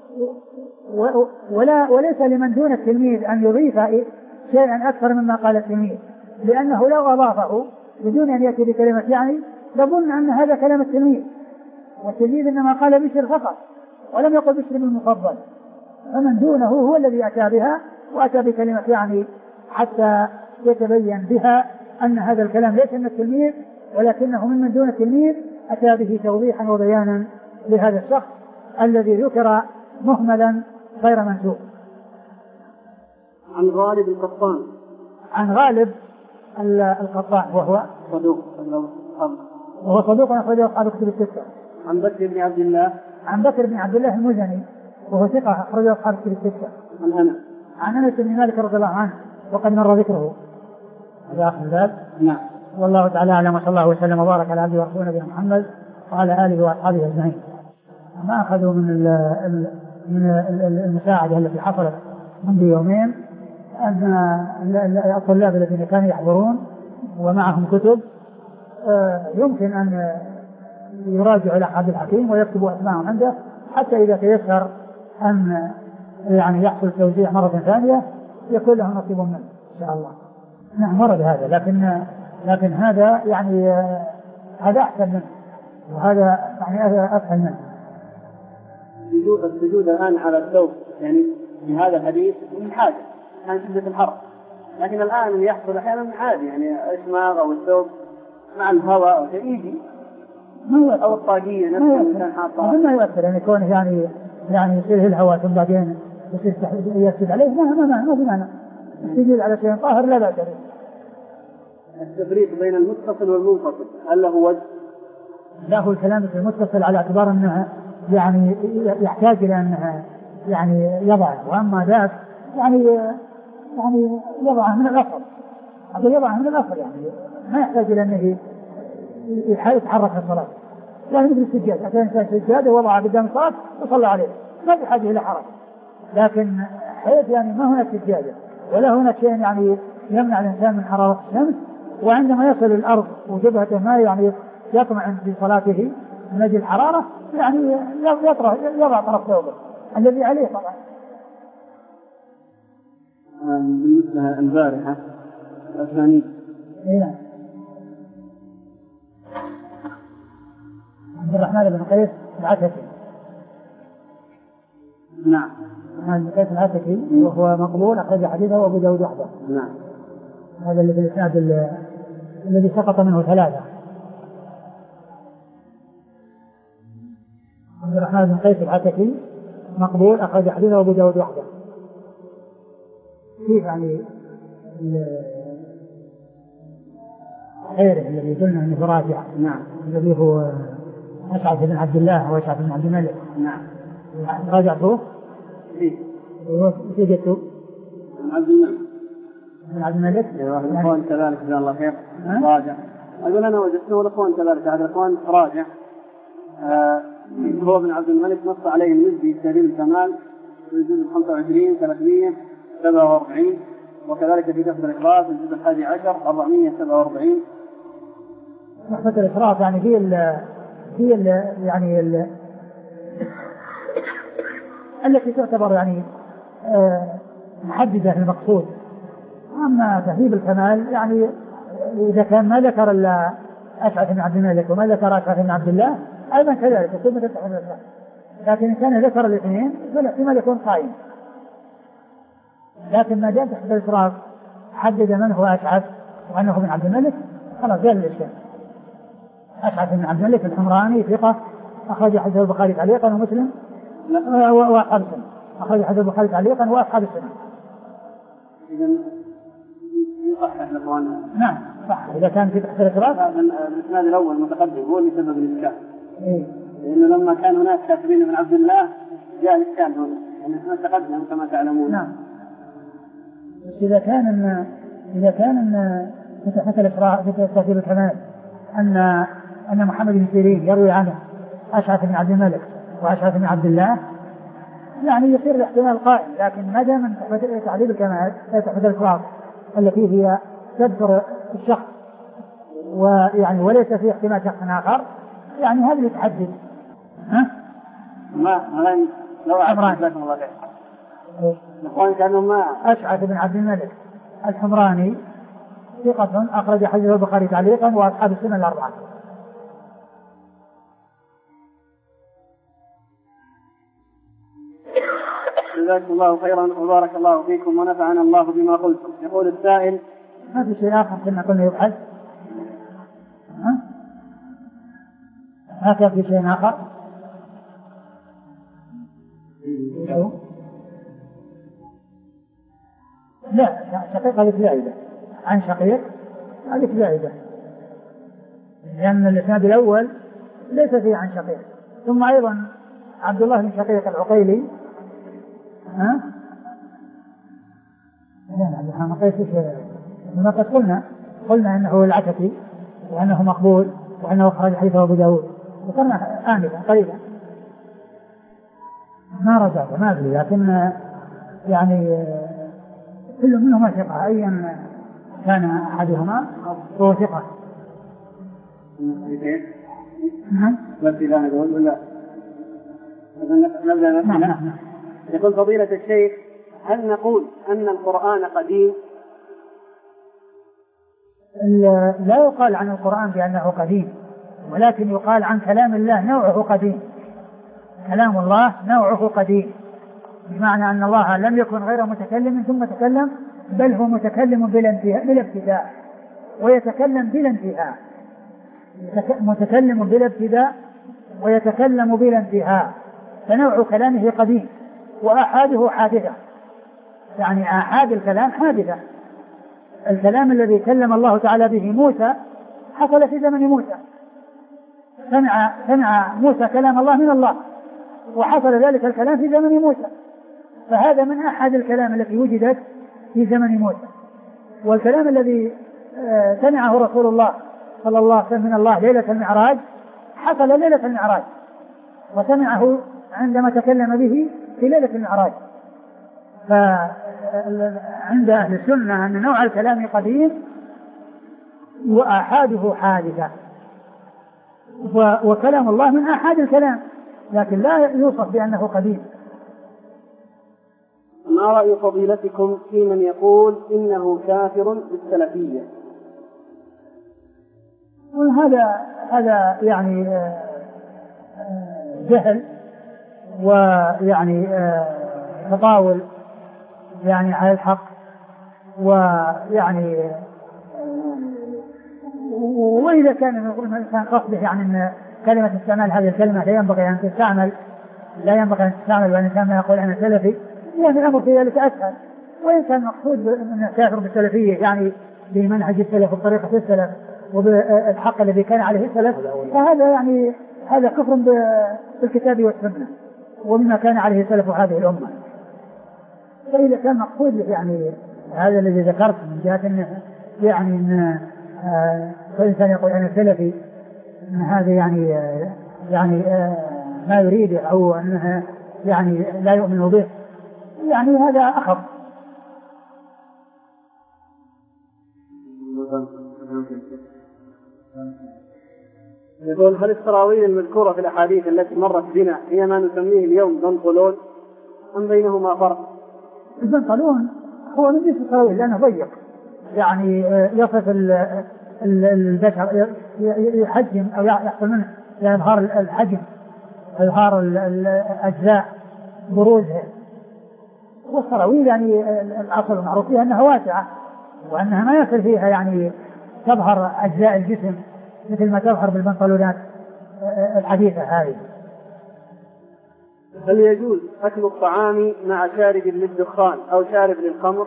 ولا وليس لمن دون التلميذ أن يضيف شيئا أكثر مما قال التلميذ، لأنه لو أضافه بدون أن يأتي بكلمة يعني لظن أن هذا كلام التلميذ، والتلميذ إنما قال بشر فقط ولم يقل بشر بن المفضل، فمن دونه هو الذي أتى بها وأتى بكلمة يعني حتى يتبين بها أن هذا الكلام ليس من التلميذ ولكنه ممن دون التلميذ أتى به توضيحا وبيانا لهذا الشخص الذي ذكر مهملا غير منسوب. عن غالب القطان. عن غالب القطان وهو صدوق وهو صدوق أخرجه أصحاب الكتب الستة. عن بكر بن عبد الله. عن بكر بن عبد الله المزني وهو ثقة أخرجه أصحاب الكتب الستة. عن أنس. عن أنس بن مالك رضي الله عنه وقد مر ذكره. هذا آخر الباب. نعم. والله تعالى أعلم، وصلى الله وسلم وبارك على عبده ورسوله نبينا محمد وعلى آله وأصحابه أجمعين. ما أخذوا من من المساعدة التي حصلت منذ يومين أن الطلاب الذين كانوا يحضرون ومعهم كتب يمكن أن يراجعوا إلى أحد الحكيم ويكتبوا أسماءهم عنده، حتى إذا تيسر أن يعني يحصل توزيع مرة ثانية يكون له نصيب منه إن شاء الله. نعم ورد هذا، لكن لكن هذا يعني هذا أحسن منه وهذا يعني هذا أسهل منه. السجود الآن على الثوب يعني في هذا الحديث من حاجة عن شدة الحر، لكن الآن يحصل أحيانا عادي يعني إشماغ أو الثوب مع الهواء أو شيء يجي أو الطاقية نفسها الإنسان حاطها ما يؤثر يعني كونه يعني يعني يصير الهواء ثم بعدين يصير يسجد عليه ما ما ما ما في معنى. السجود على شيء طاهر لا بأس به. التفريق بين المتصل والمنفصل هل له وجه؟ له الكلام في المتصل على اعتبار أنها يعني يحتاج إلى أنها يعني يضعه، وأما ذاك يعني يعني يضعه من الأصل، هذا يضعه من الأصل يعني ما يحتاج إلى أنه يتحرك في الصلاة. يعني مثل السجاد، أتى إنسان سجادة وضعه قدام الصلاة وصلى عليه ما في حاجة إلى حركة، لكن حيث يعني ما هناك سجادة ولا هناك شيء يعني يمنع الإنسان من حرارة الشمس، وعندما يصل الأرض وجبهته ما يعني يطمئن في صلاته من أجل الحرارة يعني يطرح يضع طرف ثوبه الذي عليه طبعا. بالنسبة البارحة الثانية إيه عبد الرحمن بن قيس العتكي. نعم بن قيس العتكي وهو مقبول أخرج حديثه أبو داود وحده. نعم هذا الذي الإسناد الذي سقط منه ثلاثة. عبد الرحمن بن قيس العتكي مقبول أخرج حديثه أبو داود وحده. كيف يعني غيره الذي قلنا أنه راجع؟ نعم الذي هو أسعد بن عبد الله وأسعد بن عبد الملك. نعم راجعته؟ إيه وسجدته بن عبد الملك بن عبد الملك الأخوان كذلك جزاه الله خير راجع. أقول أنا وجدته الأخوان كذلك هذا الأخوان راجع. آه هو بن عبد الملك نص عليه المزي تهذيب الكمال في الجزء خمسة وعشرين ثلاثمائة وسبعة وأربعين، وكذلك في كتاب الإخلاص الجزء الحادي عشر أربعمائة وسبعة وأربعين. نحفة الإخلاص يعني هي ال هي ال يعني ال التي تعتبر يعني آه محددة للمقصود. أما تهذيب الكمال يعني إذا كان ما ذكر إلا أسعد بن عبد الملك وما ذكر أسعد بن عبد الله أيضا كذلك يكون مثل تحفة الإخلاص، لكن إن كان ذكر الاثنين فالاحتمال يكون قائم. لكن ما دام تحت الإشراف حدد من هو أسعد وأنه بن عبد الملك خلاص زال الإشكال. أسعد بن عبد الملك الحمراني ثقة أخرج حديث البخاري تعليقا ومسلم وأصحاب السنة، أخرج حديث البخاري تعليقا وأصحاب السنة. إذا يصحح لإخواننا. نعم صح إذا كان في تحت الإشراف. الإسناد الأول متقدم هو اللي سبب الإشكال. إيه. لأنه لما كان هناك كاتبين من عبد الله جاء الإشكال هنا يعني الإسناد تقدم كما تعلمون. نعم. إذا كان إن إذا كان إن في تحت الإشراف في تهذيب الكمال أن أن محمد بن سيرين يروي عنه أشعث بن عبد الملك وأشعث بن عبد الله يعني يصير الاحتمال قائم. لكن ما دام من تهذيب الكمال تحت الإشراف التي هي تذكر الشخص ويعني وليس في احتمال شخص آخر يعني هذا اللي تحدد. ها؟ ما ما لو أعرف لكم الله خير. الإخوان كانوا ما أشعث بن عبد الملك الحمراني ثقة أخرج حديث البخاري تعليقا وأصحاب السنة الأربعة. جزاكم الله خيرا وبارك الله فيكم ونفعنا الله بما قلتم. يقول السائل ما في شيء آخر كنا قلنا يبحث؟ ها؟ ما كان في شيء آخر؟ لا شقيق هذه زائدة عن شقيق هذه زائدة لأن الإسناد الأول ليس فيه عن شقيق. ثم أيضا عبد الله بن شقيق العقيلي ها؟ لا عبد الرحمن قيس ما قد قلنا قلنا أنه العتكي وأنه مقبول وأنه خرج حديثه أبو داود وقلنا آنفا قريبا ما رجعت ما أدري لكن يعني كل منهما ثقة أيا كان أحدهما هو ثقة. نعم. بس لا نقول ولا نبدأ نعم نعم يقول فضيلة الشيخ هل نقول أن القرآن قديم؟ لا يقال عن القرآن بأنه قديم، ولكن يقال عن كلام الله نوعه قديم. كلام الله نوعه قديم، بمعنى أن الله لم يكن غير متكلم ثم تكلم، بل هو متكلم بلا ابتداء ويتكلم بلا انتهاء، متكلم بلا ابتداء ويتكلم بلا انتهاء، فنوع كلامه قديم. وآحاده حادثة، يعني آحاد الكلام حادثة. الكلام الذي كلم الله تعالى به موسى حصل في زمن موسى، سمع, سمع موسى كلام الله من الله، وحصل ذلك الكلام في زمن موسى، فهذا من أحد الكلام التي وجدت في زمن موسى. والكلام الذي سمعه رسول الله صلى الله عليه وسلم من الله ليلة المعراج حصل ليلة المعراج، وسمعه عندما تكلم به في ليلة المعراج. فعند أهل السنة أن نوع الكلام قديم وآحاده حادثة، وكلام الله من آحاد الكلام، لكن لا يوصف بأنه قديم. ما رأي فضيلتكم في من يقول إنه كافر بالسلفية؟ هذا هذا يعني جهل ويعني تطاول يعني على الحق، ويعني وإذا كان الإنسان قصده يعني أن كلمة استعمال هذه الكلمة لا ينبغي أن تستعمل لا ينبغي أن تستعمل وأن الإنسان ما يقول أنا سلفي، يعني الأمر في ذلك أسهل. وإن كان المقصود أن كافر بالسلفية يعني بمنهج السلف وبطريقة السلف وبالحق الذي كان عليه السلف، فهذا يعني هذا كفر بالكتاب والسنة ومما كان عليه سلف هذه الأمة. فإذا كان مقصود يعني هذا الذي ذكرت من جهة أنه يعني أن الإنسان يقول أنا سلفي، أن هذا يعني يعني ما يريده أو أنه يعني لا يؤمن به، يعني هذا أخف. يقول هل السراويل المذكورة في الأحاديث التي مرت بنا هي ما نسميه اليوم بنطلون أم بينهما فرق؟ البنطلون هو من جنس السراويل لأنه ضيق، يعني يصف البشر يحجم أو يحصل منه يظهر الحجم، يظهر الأجزاء بروزها. والسراويل يعني الأصل المعروف فيها أنها واسعة وأنها ما يصل فيها يعني تظهر أجزاء الجسم مثل ما تظهر بالبنطلونات الحديثة هذه. هل يجوز أكل الطعام مع شارب للدخان أو شارب للخمر؟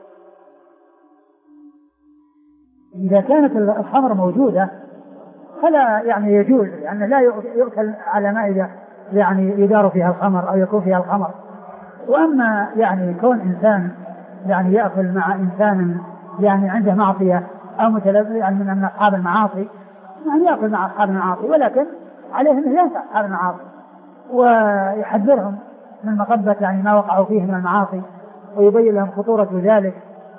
إذا كانت الخمر موجودة فلا يعني يجوز، لأنه لا يؤكل على مائدة يعني يدار فيها الخمر أو يكون فيها الخمر. وأما يعني كون إنسان يعني يأكل مع إنسان يعني عنده معصية أو متلبس يعني من أصحاب المعاصي، يعني يأكل مع أصحاب المعاصي، ولكن عليه أنه ينفع أصحاب المعاصي ويحذرهم من مقبة يعني ما وقعوا فيه من المعاصي ويبين لهم خطورة ذلك.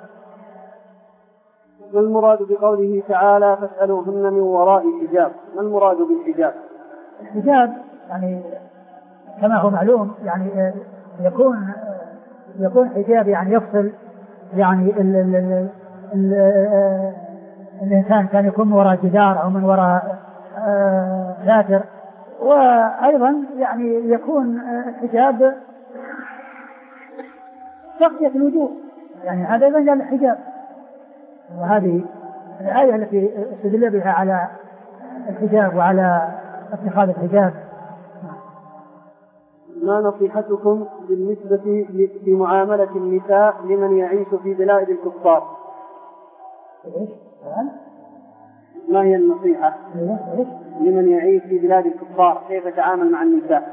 ما المراد بقوله تعالى فاسألوهن من وراء حجاب؟ ما المراد بالحجاب؟ الحجاب يعني كما هو معلوم يعني يكون يكون حجاب يعني يفصل يعني ال ال ال ال الإنسان كان يكون من وراء جدار أو من وراء ساتر، وأيضا يعني يكون حجاب تغطية الوجوه، يعني هذا أيضا الحجاب. وهذه الآية التي استدل بها على الحجاب وعلى اتخاذ الحجاب. ما نصيحتكم بالنسبة في معاملة النساء لمن يعيش في بلاد الكفار؟ ما هي النصيحة لمن يعيش في بلاد الكفار؟ كيف يتعامل مع النساء؟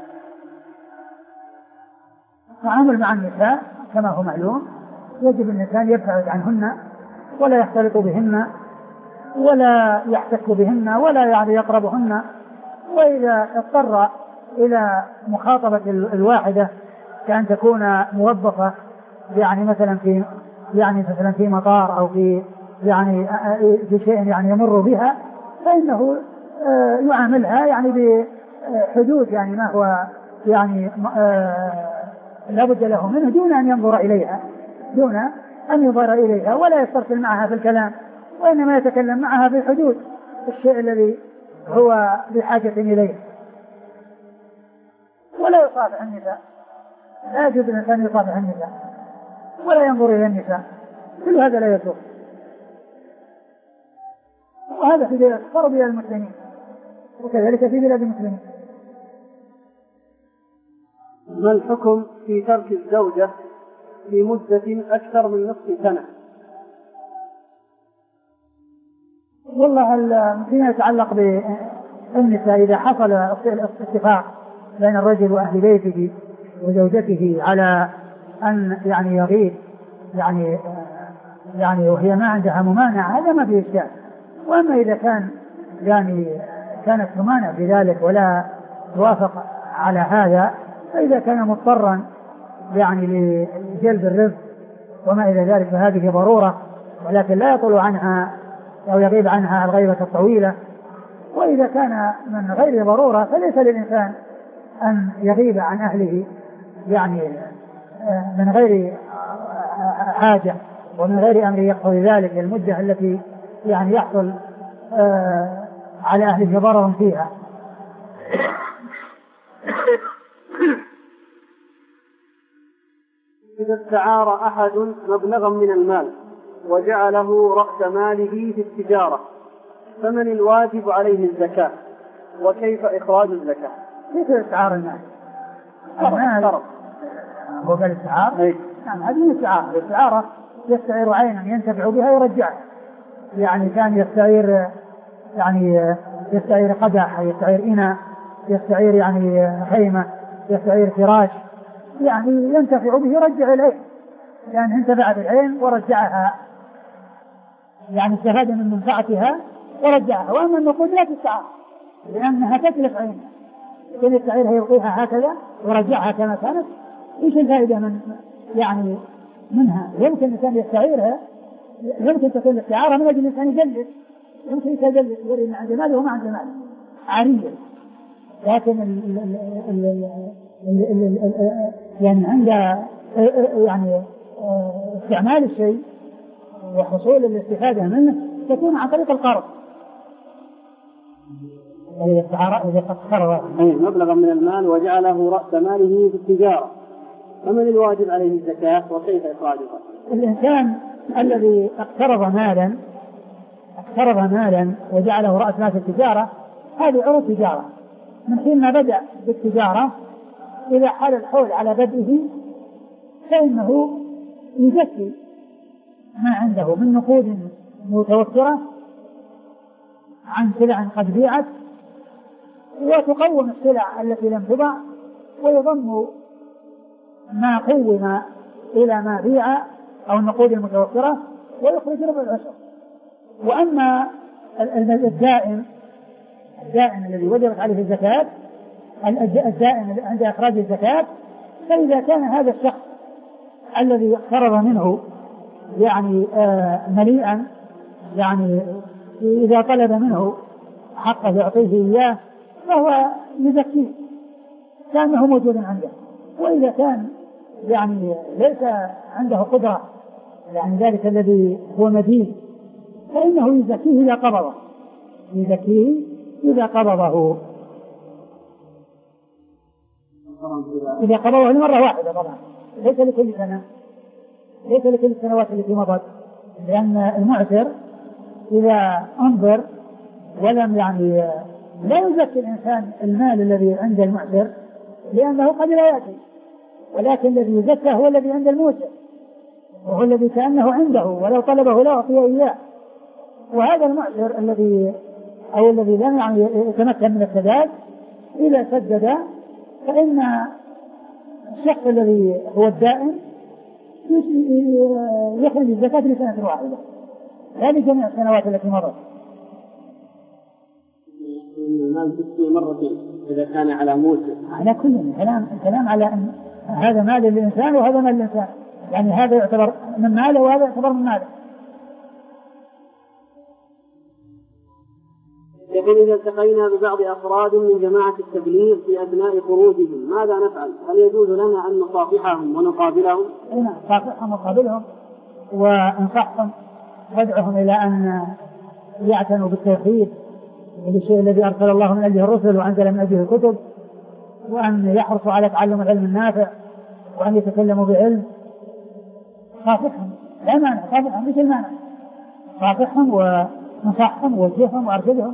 التعامل مع النساء كما هو معلوم يجب الإنسان يبتعد عنهن ولا يختلط بهن ولا يحتك بهن ولا يعني يقربهن، وإذا اضطر إلى مخاطبة الواحدة كأن تكون موظفة يعني مثلا في يعني مثلا في مطار أو في يعني في شيء يعني يمر بها، فإنه يعاملها يعني بحدود يعني ما هو يعني لا بد له منه دون أن ينظر إليها دون أن ينظر إليها ولا يسترسل معها في الكلام، وإنما يتكلم معها في حدود الشيء الذي هو بحاجة إليه. ولا يصافح النساء، لا يجوز الإنسان يصافح النساء ولا ينظر إلى النساء، كل هذا لا يجوز. وهذا في بلاد قرب إلى المسلمين وكذلك في بلاد المسلمين. ما الحكم في ترك الزوجة في مدة أكثر من نصف سنة؟ والله فيما يتعلق بالنساء إذا حصل اتفاق بين الرجل وأهل بيته وزوجته على أن يعني يغيب يعني يعني وهي ما عندها ممانعة هذا ما فيه إشكال. وأما إذا كان يعني كانت تمانع بذلك ولا توافق على هذا، فإذا كان مضطرا يعني لجلب الرزق وما إلى ذلك فهذه ضرورة، ولكن لا يطول عنها أو يغيب عنها الغيبة الطويلة. وإذا كان من غير ضرورة فليس للإنسان أن يغيب عن أهله يعني من غير حاجة ومن غير أمر يقتضي ذلك المدة التي يعني يحصل على أهله ضرر فيها. إذا استعار أحد مبلغا من المال وجعله رأس ماله في التجارة فمن الواجب عليه الزكاة وكيف إخراج الزكاة؟ كيف استعار المال؟ المال هو قال استعار؟ نعم هذه استعارة. الاستعارة يستعير عينا ينتفع بها يرجعها، يعني كان يستعير يعني يستعير قدح، يستعير إناء، يستعير يعني خيمة، يستعير فراش، يعني ينتفع به يرجع العين، يعني انتفع بالعين ورجعها، يعني استفاد من منفعتها ورجعها. وأما النقود لا تستعار لأنها تتلف عينها، كان يستعيرها يلقيها هكذا ورجعها كما كانت، ايش الفائدة من يعني منها؟ يمكن الإنسان يستعيرها، يمكن تكون الاستعارة من أجل الإنسان يجلس، يمكن يتجلس يري أن عنده مال وما عنده مال عارية، لكن ال ال ال ال يعني عند يعني استعمال الشيء وحصول الاستفادة منه تكون عن طريق القرض. إذا استعار إذا قرض مبلغا من المال وجعله رأس ماله في التجارة فمن الواجب عليه الزكاة وكيف إخراجها؟ الإنسان الذي اقترض مالا اقترض مالا وجعله رأس مال في التجارة هذه عروض تجارة من حين ما بدأ بالتجارة، إذا حال الحول على بدئه فإنه يزكي ما عنده من نقود متوفرة عن سلع قد بيعت، وتقوم السلع التي لم تباع ويضم ما قوم إلى ما بيع أو النقود المتوفرة ويخرج ربع العشر. وأما الدائم الدائم الذي وجبت عليه الزكاة الدائم عند إخراج الزكاة، فإذا كان هذا الشخص الذي اقترض منه يعني آه مليئا، يعني إذا طلب منه حقه يعطيه إياه فهو يزكيه كأنه موجود عنده. وإذا كان يعني ليس عنده قدرة يعني ذلك الذي هو مدين فإنه يزكيه إذا قبضه يزكيه إذا قبضه إذا قبضه لمرة واحدة طبعا، ليس لكل سنة، ليس لكل السنوات التي مضت، لأن المعسر إذا انظر ولم يعني لا يزكي الإنسان المال الذي عند المعسر لأنه قد لا يأتي، ولكن الذي يزكى هو الذي عند الموسر وهو الذي كأنه عنده ولو طلبه لا أعطيه إياه. وهذا المعسر الذي أو الذي لم يعني يتمكن من السداد إذا سدد فإن الشخص الذي هو الدائم يخرج الزكاة لسنة واحدة لا لجميع السنوات التي مضت. المال تسقي مرتين إذا كان على موسى على كل الكلام الكلام على أن هذا مال للإنسان وهذا مال للإنسان، يعني هذا يعتبر من ماله وهذا يعتبر من ماله. يقول إذا التقينا ببعض أفراد من جماعة التبليغ في أثناء خروجهم ماذا نفعل؟ هل يجوز لنا أن نصافحهم ونقابلهم؟ نعم، نصافحهم ونقابلهم وننصحهم وندعوهم إلى أن يعتنوا بالتوحيد بالشيء الذي أرسل الله من أجله الرسل وأنزل من أجله الكتب، وأن يحرصوا على تعلم العلم النافع وأن يتكلموا بعلم. صافحهم لا مانع، صافحهم مثل المانع، صافحهم ونصحهم ووجههم وأرشدهم.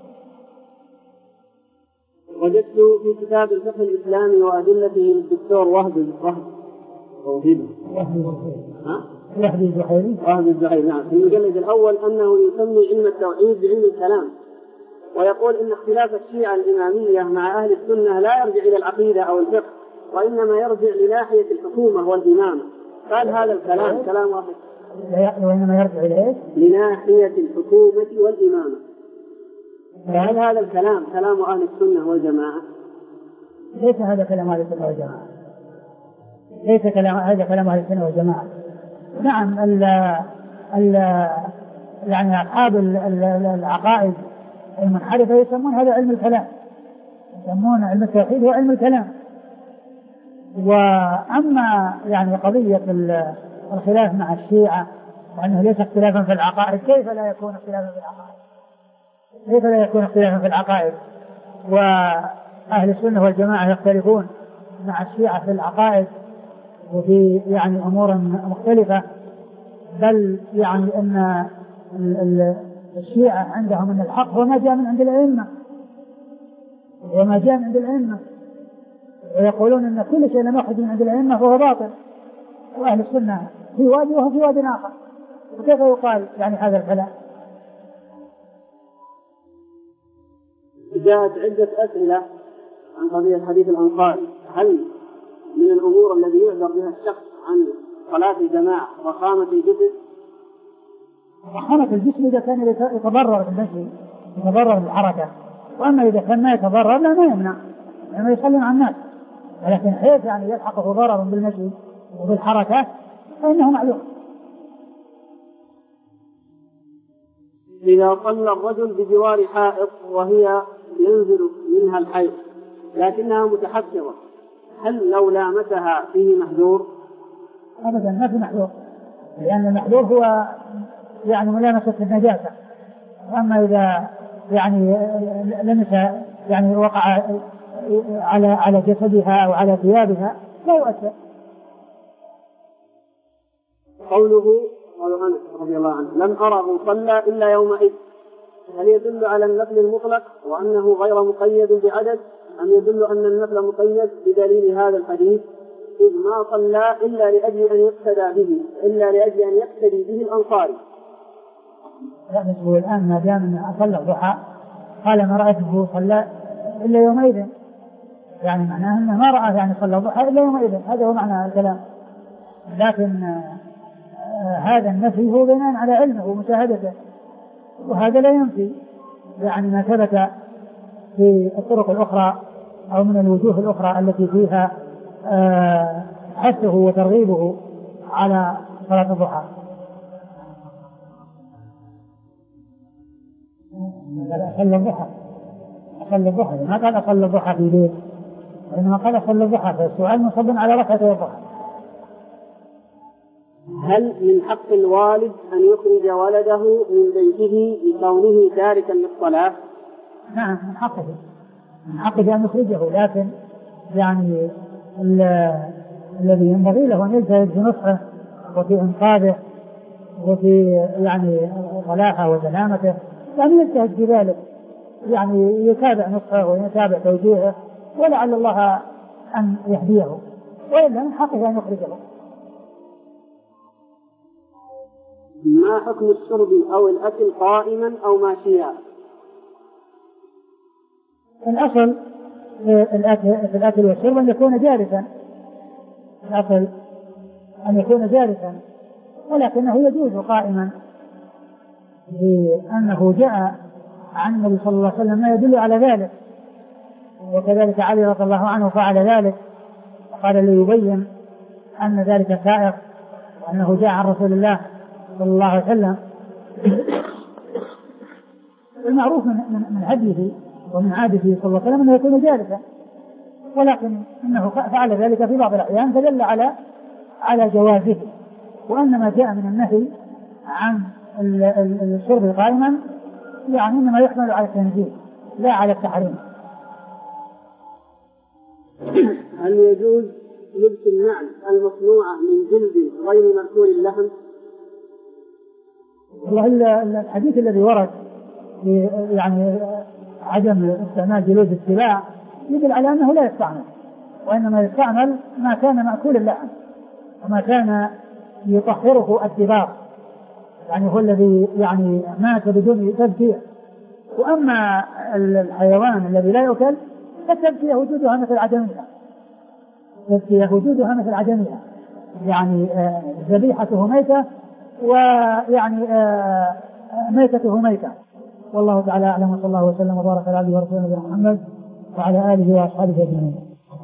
وجدت في كتاب الفقه الإسلامي وأدلته للدكتور وهب وهب وهب وهب الزحيري وهب الزحيري نعم في المجلد الأول أنه يسمي علم التوحيد بعلم الكلام، ويقول إن اختلاف الشيعة الإمامية مع أهل السنة لا يرجع إلى العقيدة أو الفقه، وإنما يرجع لناحية الحكومة والإمامة. قال هذا الكلام كلام واحد، وإنما يرجع إلى إيش؟ لناحية الحكومة والإمامة. فهل هذا الكلام كلام أهل السنة والجماعة؟ ليس هذا كلام أهل السنة والجماعة، ليس كلام هذا كلام أهل السنة والجماعة. نعم ال ال يعني أصحاب العقائد المنحرفة يسمون هذا علم الكلام، يسمون علم التوحيد هو علم الكلام. وأما يعني قضية الخلاف مع الشيعة وأنه ليس اختلافا في العقائد، كيف لا يكون اختلافا في العقائد؟ كيف لا يكون اختلافا في العقائد؟ وأهل السنة والجماعة يختلفون مع الشيعة في العقائد وفي يعني أمور مختلفة، بل يعني أن الشيعة عندهم أن الحق هو ما جاء من عند الأئمة وما جاء من عند الأئمة، ويقولون أن كل شيء لم يخرج من عند الأئمة فهو باطل، وأهل السنة في وادي وهو في وادي آخر. وكيف يقال يعني هذا الكلام؟ جاءت عدة أسئلة عن قضية حديث الأنصار، هل من الأمور الذي يعذر بها الشخص عن صلاة الجماعة وخامة الجسد؟ وخامة الجسم إذا كان يتضرر بالمشي يتضرر بالحركة، وأما إذا كان ما يتضرر لا ما يمنع لما يصلي مع الناس، ولكن حيث يعني يلحقه ضرر بالمشي وبالحركة فإنه معلوم. إذا صلى الرجل بجوار حائط وهي ينزل منها الحيض لكنها متحفظة، هل لو لامسها فيه محذور؟ أبدا ما في محذور، لأن المحذور هو يعني ملامسة النجاسة، أما إذا يعني لمس يعني وقع على على جسدها أو على ثيابها لا يؤثر. قوله رضي الله عنه لم أره صلى إلا يومئذ، هل يدل على النفل المطلق وأنه غير مقيد بعدد، أم يدل أن النفل مقيد بدليل هذا الحديث إذ ما صلى إلا لأجل أن يقتدى به إلا لأجل أن يقتدي به الأنصاري؟ لا نقول الآن ما دام أنه صلى الضحى قال ما رأيته صلى إلا يومئذ، يعني معناه أنه ما رأى يعني صلى الضحى إلا يومئذ، هذا هو معنى الكلام. لكن آه هذا النفي هو بناء على علمه ومشاهدته، وهذا لا ينفي يعني ما ثبت في الطرق الأخرى أو من الوجوه الأخرى التي فيها آه حثه وترغيبه على صلاة الضحى. أصلى الضحى أصلى الضحى ما قال أصلى الضحى في بيت، وإنما قال أصلى الضحى، فالسؤال مصب على ركعتي الضحى. هل من حق الوالد أن يخرج ولده من بيته لكونه تاركا للصلاة؟ نعم من حقه، من حقه أن يخرجه، لكن يعني الذي ينبغي له أن يجتهد في نصحه وفي إنقاذه وفي يعني صلاحه وسلامته، يعني يجتهد في ذلك، يعني يتابع نصحه ويتابع توجيهه ولعل الله أن يهديه، وإلا من حقه أن يخرجه. ما حكم الشرب أو الأكل قائما أو ماشيا؟ الأصل في الأكل, في الأكل والشرب أن يكون جالسا، الأصل أن يكون جالسا، ولكنه يجوز قائما، لأنه جاء عن النبي صلى الله عليه وسلم ما يدل على ذلك، وكذلك علي رضي الله عنه فعل ذلك، وقال ليبين أن ذلك سائر وأنه جاء عن رسول الله صلى الله عليه وسلم. المعروف من, من هديه ومن عادته صلى الله عليه وسلم أنه يكون جالسا، ولكن إنه فعل ذلك في بعض الأحيان فدل على على جوازه، وأنما جاء من النهي عن الشرب قائما يعني إنما يحمل على التنزيه لا على التحريم. هل يجوز لبس النعل المصنوعة من جلد غير مأكول اللحم؟ الحديث الذي ورد في يعني عدم استعمال جلود السباع يدل على أنه لا يستعمل، وإنما يستعمل ما كان مأكول اللحم وما كان يطهره الدباغ، يعني هو الذي يعني مات بدون تذكية. وأما الحيوان الذي لا يؤكل فالتذكية وجودها مثل عدمها، التذكية وجودها مثل عدمها، يعني ذبيحته ميتة ويعني ميتته ميتة. والله تعالى أعلم، وصلى الله وسلم وبارك على عبده ورسوله نبينا محمد وعلى آله وأصحابه أجمعين.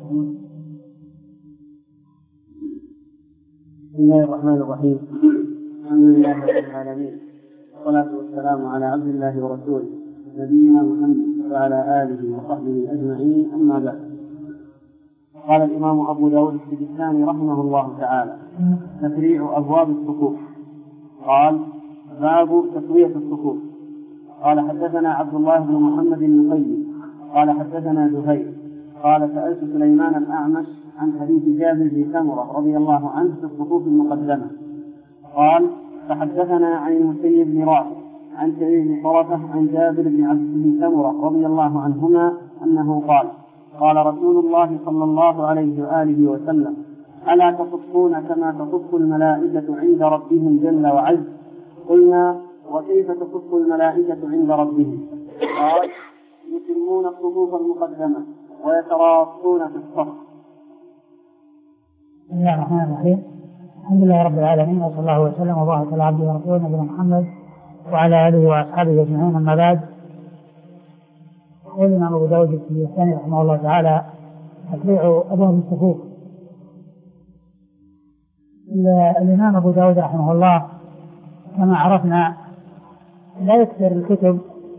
بسم الله الرحمن الرحيم. الحمد لله رب العالمين، والصلاة والسلام على عبد الله ورسوله نبينا محمد وعلى آله وصحبه أجمعين، أما بعد. قال الإمام أبو داود السجستاني رحمه الله تعالى: تفريع أبواب الصفوف. قال: باب تسوية الصفوف. قال: حدثنا عبد الله بن محمد المقيم قال: حدثنا زهير قال: سألت سليمان الأعمش عن حديث جابر بن سمرة رضي الله عنه في الصفوف المقدمة. قال: فحدثنا عن المسيب بن راشد عن سعيد بن طرفة عن جابر بن عبد بن سمرة رضي الله عنهما أنه قال: قال رسول الله صلى الله عليه وآله وسلم: ألا تصفون كما تصف الملائكة عند ربهم جل وعز؟ قلنا: وكيف تصف الملائكة عند ربهم؟ قال: يتمون الصفوف المقدمة ويتراصون في الصف. بسم الله الرحمن الرحيم. الحمد لله رب العالمين، وصلى الله وسلم وبارك على عبده ورسوله نبينا محمد وعلى آله وأصحابه أجمعين، أما بعد. يقول الإمام أبو داود السجستاني رحمه الله تعالى: تفريع أبواب الصفوف. الإمام أبو داود رحمه الله كما عرفنا لا يكثر الكتب،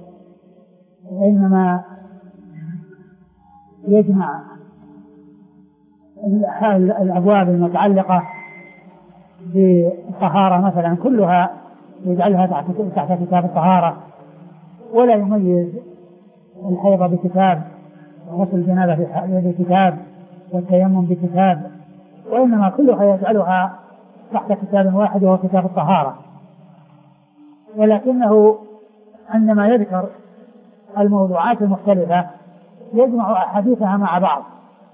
وإنما يجمع الأبواب المتعلقة بالطهارة مثلا كلها يجعلها تحت كتاب الطهارة، ولا يميز الحيض بكتاب وغسل الجنابة بكتاب والتيمم بكتاب، وإنما كلها يجعلها تحت كتاب واحد وهو كتاب الطهارة. ولكنه عندما يذكر الموضوعات المختلفة يجمع أحاديثها مع بعض،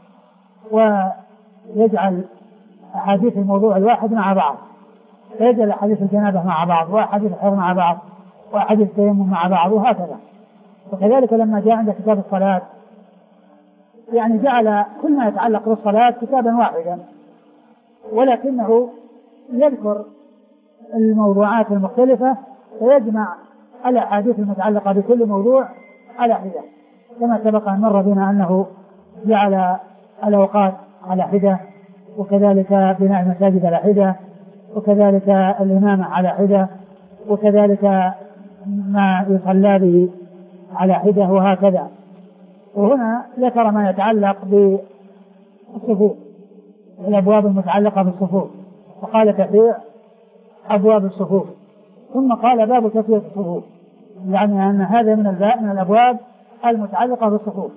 ويجعل أحاديث الموضوع الواحد مع بعض، فيجعل أحاديث الجنابة مع بعض وأحاديث الحيض مع بعض وأحاديث التيمم مع بعض، وهكذا. وكذلك لما جاء عند كتاب الصلاة يعني جعل كل ما يتعلق بالصلاة كتابا واحدا، ولكنه يذكر الموضوعات المختلفة فيجمع الأحاديث المتعلقة بكل موضوع على حدة، كما سبق أن مر بنا أنه جعل الأوقات على حدة، وكذلك بناء المساجد على حدة، وكذلك الإمامة على حدة، وكذلك ما يصلى به على حدة، وهكذا. وهنا ذكر ما يتعلق بالصفوف، الأبواب المتعلقة بالصفوف، فقال تفريع أبواب الصفوف، ثم قال باب تسوية الصفوف، يعني أن هذا من الباب من الأبواب المتعلقة بالصفوف.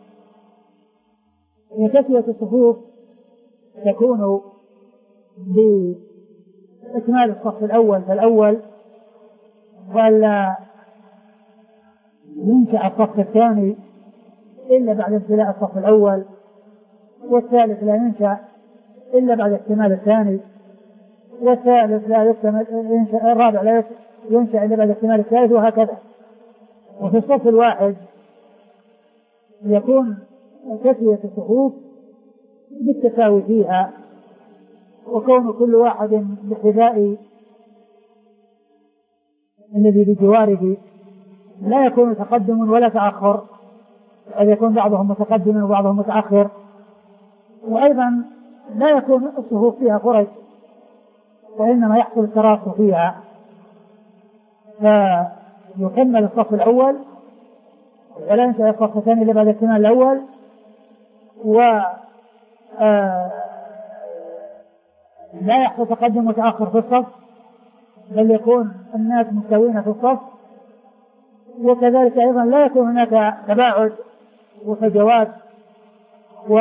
وتسوية الصفوف تكون بإكمال الصف الأول فالأول، ولا ينشأ الصف الثاني إلا بعد امتلاء الصف الأول، والثالث لا ينشأ إلا بعد اكتمال الثاني، والثالث لا يكتمل ينشأ الرابع لا ينشأ إلا بعد اكتمال الثالث، وهكذا. وفي الصف الواحد يكون تسوية الصفوف بالتساوي فيها، وكون كل واحد بحذاء الذي بجواره، لا يكون تقدم ولا تأخر، بل يكون بعضهم متقدم وبعضهم متأخر. وأيضا لا يكون الصفوف فيها فرج، وإنما يحصل التراص فيها، يكمل الصف الأول ولا ينتهي الصف الثاني إلا بعد اكتمال الأول، و آه لا يحصل تقدم وتأخر في الصف، بل يكون الناس مستوين في الصف. وكذلك أيضا لا يكون هناك تباعد وفجوات و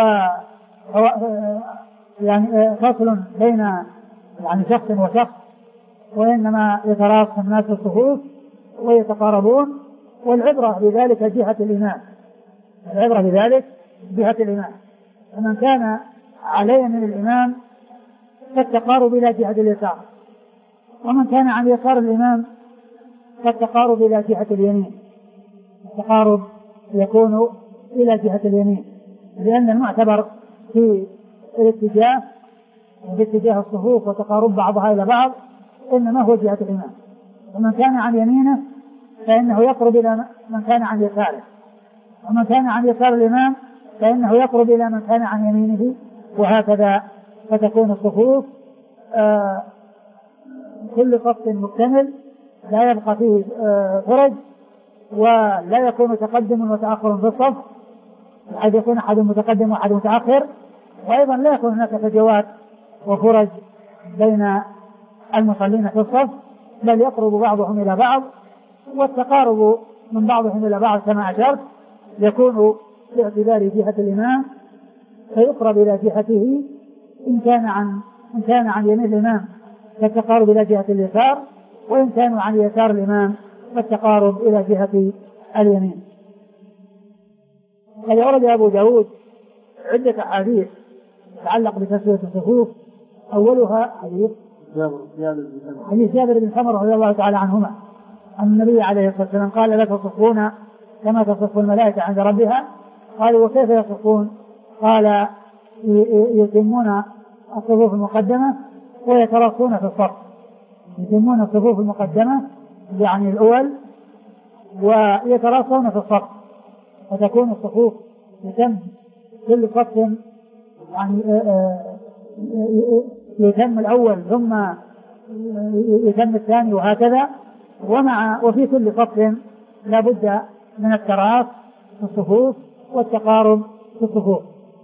يعني فصل بين يعني شخص وشخص، وإنما يتراص الناس في الصفوف ويتقاربون. والعبرة بذلك جهة الإمام، العبرة بذلك جهة الإمام. فمن كان عليه من الإمام فالتقارب إلى جهة اليسار، ومن كان عن يسار الإمام فالتقارب إلى جهة اليمين. التقارب يكون إلى جهة اليمين، لأن المعتبر في الاتجاه باتجاه الصفوف وتقارب بعضها إلى بعض إنما هو جهة الإمام. ومن كان عن يمينه فإنه يقرب إلى من كان عن يساره، ومن كان عن يسار الإمام فإنه يقرب إلى من كان عن يمينه، وهكذا فتكون الصفوف آه كل صف مكتمل لا يبقى فيه آه فرج، ولا يكون تقدم وتأخر في الصف بحيث يكون أحد متقدم وأحد متأخر، وأيضا لا يكون هناك فجوات وفرج بين المصلين في الصف، بل يقرب بعضهم إلى بعض. والتقارب من بعضهم إلى بعض كما أشرت يكون باعتبار جهة الإمام، فيقرب إلى جهته إن كان عن إن كان عن يمين الإمام فالتقارب إلى جهة اليسار، وإن كانوا عن يسار الإمام فالتقارب إلى جهة اليمين. قد ورد أبو داود عدة أحاديث تتعلق بتسوية الصفوف، أولها حديث حديث جابر بن سمرة رضي الله تعالى عنهما أن النبي عليه الصلاة والسلام قال: لا تصفون كما تصف الملائكة عند ربها. قالوا: وكيف يصفون؟ قال: يتمون الصفوف المقدمة ويتراصون في الصف. يتمون الصفوف المقدمة يعني الأول ويتراصون في الصف، فتكون الصفوف يتم كل صف يعني يتم الأول ثم يتم الثاني وهكذا، ومع وفي كل صف لا بد من التراص في الصفوف والتقارب في الصفوف.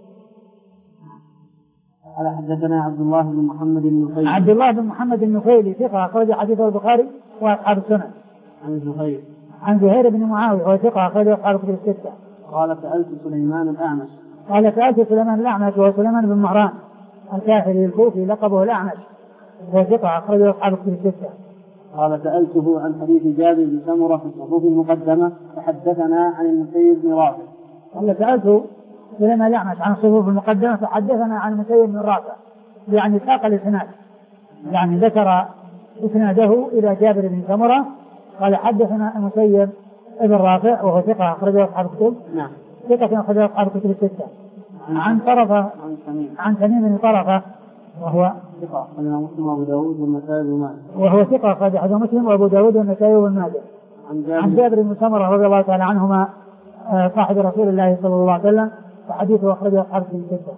قال: حدثنا عبد الله بن محمد النفيلي. عبد الله بن محمد النفيلي ثقة أخرج حديثه البخاري وأصحاب السنن. عن زهير عن زهير بن معاوية وهو ثقة أخرج أصحاب الكتب الستة. قال: سألت سليمان الأعمش. قال: سألت سليمان الأعمش وهو سليمان بن مهران الكاهلي الكوفي لقبه الأعمش وهو ثقة أخرج أصحاب الكتب الستة. قال: سألته عن حديث جابر بن سمرة في الصفوف المقدمة فحدثنا عن المسيب بن رافع. قال: سألت سليمان الأعمش عن الصفوف المقدمة فحدثنا عن المسيب بن رافع، يعني ساق الإسناد، يعني ذكر إسناده إلى جابر بن سمرة. قال: حدثنا المسيب بن رافع وهو ثقة أخرجه أصحاب الكتب. نعم. ثقة أخرجه أصحاب الكتب الستة. عن طرفة عن تميم بن طرفة وهو ثقة أخرجه مسلم وأبو داود والنسائي وابن ماجه. وهو ثقة أخرجه مسلم وأبو داود والنسائي وابن ماجه. عن جابر بن سمرة رضي الله تعالى عنهما صاحب رسول الله صلى الله عليه وسلم، وحديثه أخرجه أصحاب الكتب الستة.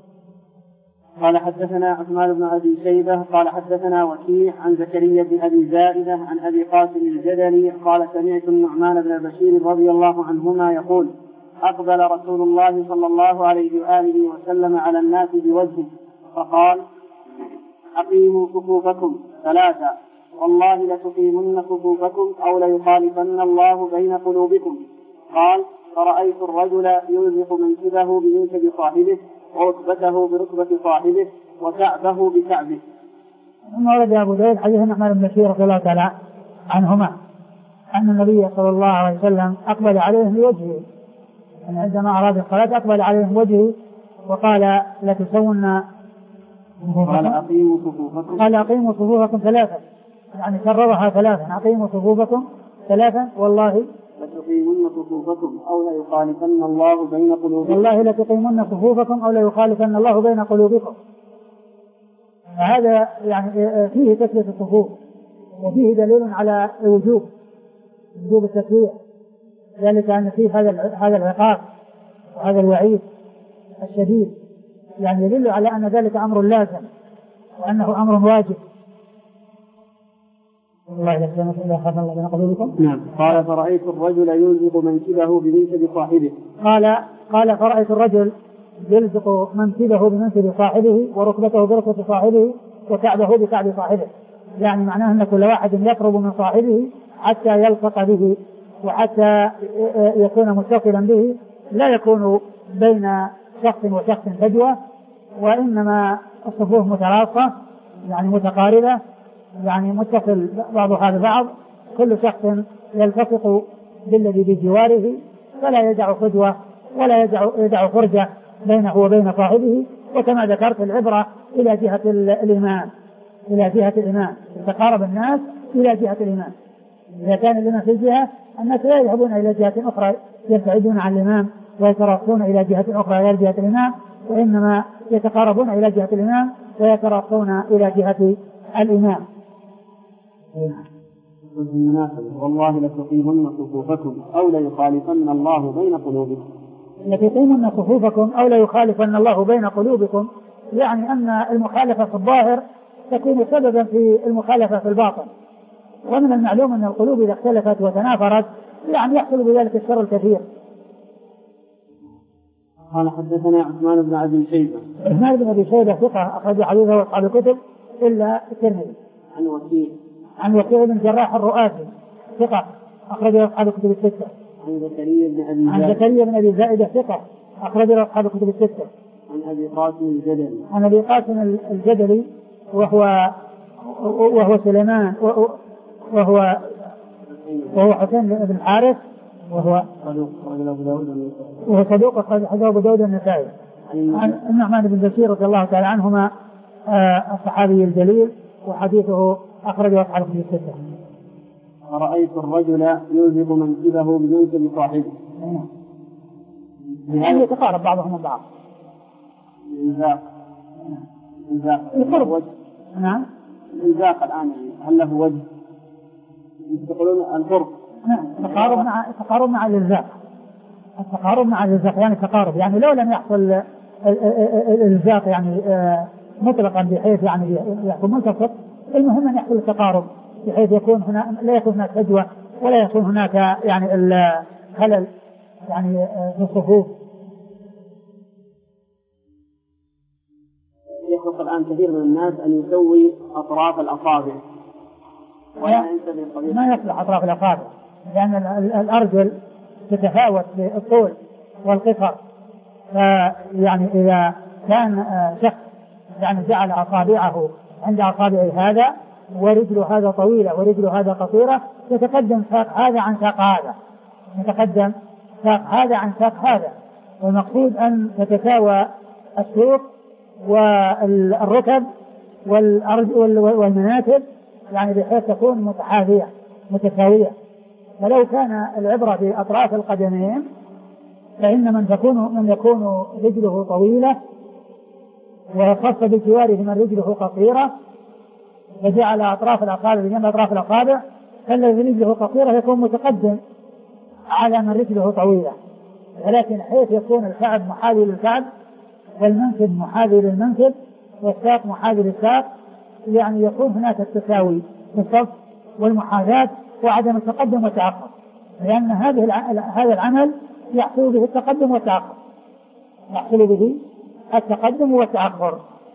قال: حدثنا عثمان بن أبي شيبة قال: حدثنا وكيع عن زكريا بن أبي زائدة عن أبي قاسم الجدلي قال: سمعت النعمان بن بشير رضي الله عنهما يقول: أقبل رسول الله صلى الله عليه وآله وسلم على الناس بوجهه فقال: أقيموا صفوفكم ثلاثة، والله لتقيمن صفوفكم أو ليخالفن الله بين قلوبكم. قال: فرأيت الرجل يلزق منكبه بمنكب صاحبه وركبته بركبة صاحبه وكعبه بكعبه. ثم ورد أبو داود حديث النعمان بن بشير رضي الله تعالى عنهما أن النبي صلى الله عليه وسلم أقبل عليهم بوجهه، يعني عندما أراد الصلاة أقبل عليهم وجهه وقال: لتسون قال: أقيموا صفوفكم قال: أقيموا صفوفكم ثلاثا، يعني كررها ثلاثا: أقيموا صفوفكم ثلاثا، والله لتقيمن صفوفكم أو ليخالفن الله بين قلوبكم. والله لتقيمن صفوفكم أو ليخالفن الله بين قلوبكم. هذا يعني فيه تسوية الصفوف، وفيه دليل على وجوب وجوب التسوية، ذلك أن فيه هذا هذا العقاب وهذا الوعيد الشديد، يعني يدل على أن ذلك أمر لازم وأنه أمر واجب. الله يسلمك إذا خاف الله بين قلوبكم. نعم. قال فرأيت الرجل يلزق منكبه بمنكب صاحبه. قال قال فرأيت الرجل يلزق منكبه بمنكب صاحبه وركبته بركبة صاحبه وكعبه بكعب صاحبه، يعني معناه أن كل واحد يقرب من صاحبه حتى يلصق به وحتى يكون متصلا به، لا يكون بين شخص وشخص فجوة، وإنما الصفوف متراصة يعني متقاربة، يعني متصل بعضها ببعض، كل شخص يلتصق بالذي بجواره فلا يدع فجوة ولا يدع, يدع فرجة بينه وبين صاحبه. وكما ذكرت العبرة إلى جهة الإمام، إلى جهة الإمام يتقارب الناس إلى جهة الإمام. إذا كان الإمام في الجهة الناس لا يذهبون إلى جهة أخرى يبتعدون عن الإمام ويتراصون إلى جهة أخرى غير جهة الإمام، وإنما يتقاربون إلى جهة الإمام ويتراصون إلى جهة الإمام. والله لتقيمن صفوفكم أو ليخالفن الله بين قلوبكم. لتقيمن صفوفكم أو ليخالفن الله بين قلوبكم، يعني أن المخالفة في الظاهر تكون سببا في المخالفة في الباطن، ومن المعلوم أن القلوب إذا اختلفت وتنافرت يعني يحصل بذلك الشر الكثير. قال حدثنا عثمان بن أبي شيبة. عثمان بن أبي شيبة ثقة أخرج حديثه وأصحاب الكتب إلا الترمذي. عن وكيع. عن وكيع بن جراح الرؤاسي ثقة أخرج أصحاب الكتب الستة. عن زكريا بن أبي عن زكريا بن أبي زائدة ثقة أخرج أصحاب الكتب الستة. عن أبي قاسم الجدلي. عن أبي قاسم الجدلي وهو وهو سليمان وهو وهو حسين بن الحارث وهو وهو صدوق أخرج حديثه أبو داود النسائي. عن النعمان بن بشير رضي الله تعالى عنهما الصحابي الجليل وحديثه أخرجه أصحاب الكتب الستة. ورأيت الرجل يلزق منكبه بمنكب صاحبه. يعني يتقارب بعضهم من بعض. الإنزاق. الإنزاق. وجه. نعم. الإنزاق الآن هل له وجه؟ يقولون الفرق. نعم. التقارب مع التقارب مع الإلزاق. التقارب مع الإلزاق يعني تقارب، يعني لو لم يحصل الإلزاق يعني مطلقا بحيث يعني يكون منتصف، المهم أن يحصل التقارب بحيث يكون هنا لا يكون هناك فجوة ولا يكون هناك يعني الخلل يعني في الصفوف. يخلق الآن كثير من الناس أن يسوي أطراف الأصابع ولا ينتبه. ما يصلح أطراف الأصابع لأن الأرجل تتفاوت في الطول والقصر، فيعني إذا كان شخص يعني جعل أصابعه عند أصابع هذا ورجله هذا طويلة ورجله هذا قصيرة يتقدم ساق هذا عن ساق هذا، يتقدم ساق هذا عن ساق هذا، والمقصود أن تتساوى السوق والركب والمناكب يعني بحيث تكون متحاذية متساوية. فلو كان العبرة في أطراف القدمين فإن من تكون من يكون رجله طويلة وخاصة بجواره من رجله قصيرة فجعل أطراف الأصابع بجنب أطراف الأصابع، فالذي رجله قصيرة يكون متقدم على من رجله طويلة، ولكن حيث يكون الكعب محاذي للكعب والمنكب محاذي للمنكب والساق محاذي للساق، يعني يكون هناك التساوي في الصف والمحاذاة وعدم التقدم والتأخر، لأن هذه هذا العمل يحصل به التقدم والتأخر، يحصل به التقدم والتأخر.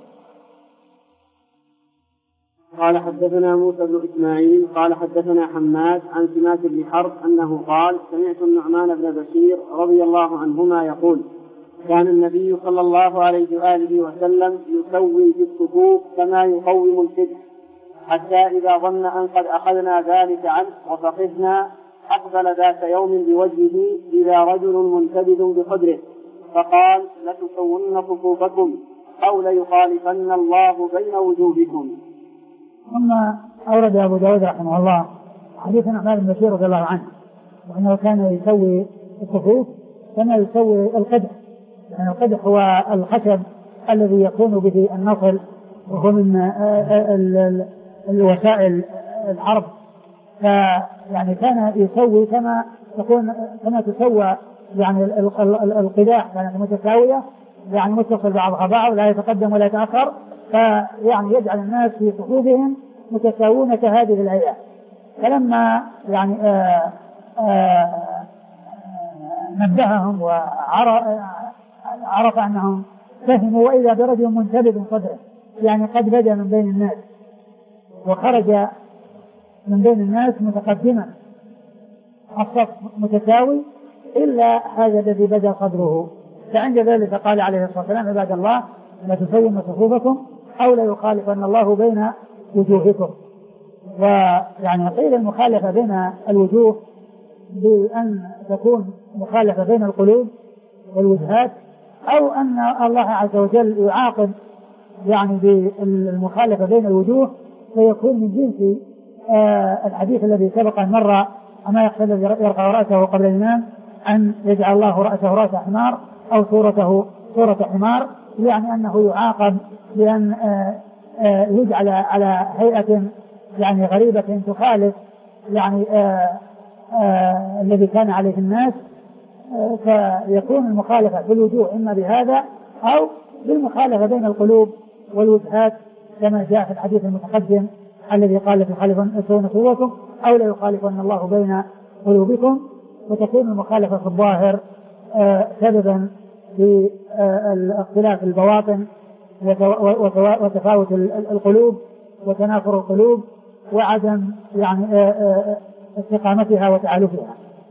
قال حدثنا موسى بن إسماعيل قال حدثنا حماد عن سماك بن حرب أنه قال سمعت النعمان بن بشير رضي الله عنهما يقول كان النبي صلى الله عليه وآله وسلم يسوي في الصفوف كما يقوم الحجر، حتى إذا ظن أن قد أخذنا ذلك عنه وفقهنا أقبل ذات يوم بوجهه إذا رجل منتبذ بقدره فقال لتسون صفوفكم أو ليخالفن الله بين وجوهكم. ثم أورد أبو داود رحمه الله حديث النعمان بن بشير رضي الله عنه وأنه كان يسوي الصفوف كما يسوي القدح، يعني القدح هو الخشب الذي يكون به النصل وهو من الوسائل الحرب، فيعني كان يسوي كما تكون كما تسوى يعني القداح كانت متساوية يعني متصل بعضها بعض لا يتقدم ولا يتأخر، فيعني يجعل الناس في صفوفهم متساوون كهذه الهيئة، فلما يعني آآ آآ نبههم وعرف أنهم فهموا، وإذا برجل منتبه صدره، يعني قد بدا من بين الناس وخرج من بين الناس متقدما، الصف متساوي إلا هذا الذي بدا صدره. فعند ذلك قال عليه الصلاة والسلام: عباد الله لا تسوون صفوفكم أو لا يخالفن الله بين وجوهكم. ويعني قيل المخالفة بين الوجوه بأن تكون مخالفة بين القلوب والوجهات، أو أن الله عز وجل يعاقب يعني بالمخالفة بين الوجوه فيكون من جنس آه الحديث الذي سبق أن مر: أما يخشى الذي يرفع رأسه قبل الإمام أن يجعل الله رأسه رأس حمار أو صورته صورة حمار، يعني أنه يعاقب بأن آه آه يجعل على هيئة يعني غريبة تخالف يعني آه آه الذي كان عليه الناس، آه فيكون المخالفة بالوجوه إما بهذا أو بالمخالفة بين القلوب والوجهات، كما جاء في الحديث المتقدم الذي قال: تخالفون صوركم أو لا يخالفن الله بين قلوبكم. وتكون المخالفة في الظاهر آه سببا في آه اختلاف البواطن وتفاوت القلوب وتنافر القلوب وعدم يعني آه آه استقامتها وتعالفها.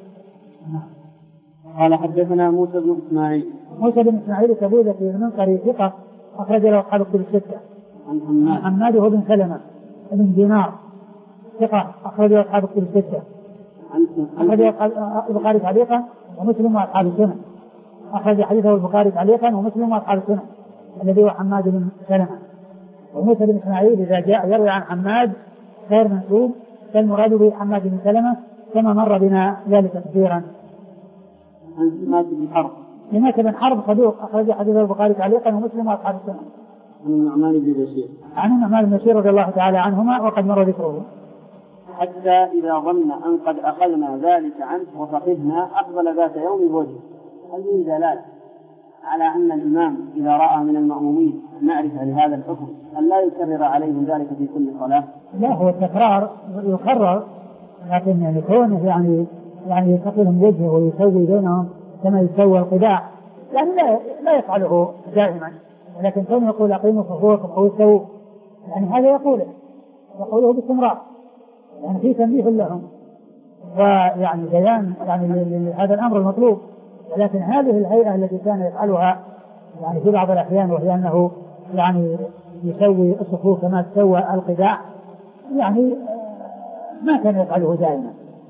قال: حدثنا موسى بن إسماعيل. موسى بن إسماعيل التبوذكي في المنقري ثقة أخرج له أصحاب الكتب الستة. عن حماد. حماد بن سلمة بن دينار ثقة أخرج له أصحاب الكتب الستة. أخرج البخاري تعليقا ومسلم وأصحاب السنن. أخرج حديثه البخاري تعليقا ومسلم وأصحاب السنن الذي هو حماد بن سلمة. وموسى بن إسماعيل إذا جاء يروي عن حماد غير منسوب فالمراد به حماد بن سلمة، كما مر بنا ذلك كثيرا. عن سماك بن حرب. سماك بن حرب صدوق أخرج حديثه البخاري تعليقا ومسلم وأصحاب السنن. عن النعمان بن بشير. عن النعمان بن بشير رضي الله تعالى عنهما وقد مر ذكره. حتى إذا ظن أن قد أخذنا ذلك عنه وفقدنا أقبل ذات يوم بوجهه. هذه دلالة على أن الإمام إذا رأى من المأمومين معرفة لهذا الحكم أن لا يكرر عليهم ذلك في كل صلاة. لا، هو التكرار يكرر، لكن يعني كونه يعني يعني يقلهم وجهه ويسوي بينهم كما يسوي القداع، يعني لا لا يفعله دائما، ولكن كونه يقول أقيموا صفوفكم أو يسووا، يعني هذا يقوله يقوله باستمرار، يعني في تنبيه لهم ويعني بيان يعني هذا الأمر المطلوب. ولكن هذه الهيئة التي كان يفعلها يعني في بعض الأحيان، وهي أنه يعني يسوي الصفوف كما تسوى القداع، يعني ما كان يفعله دائما.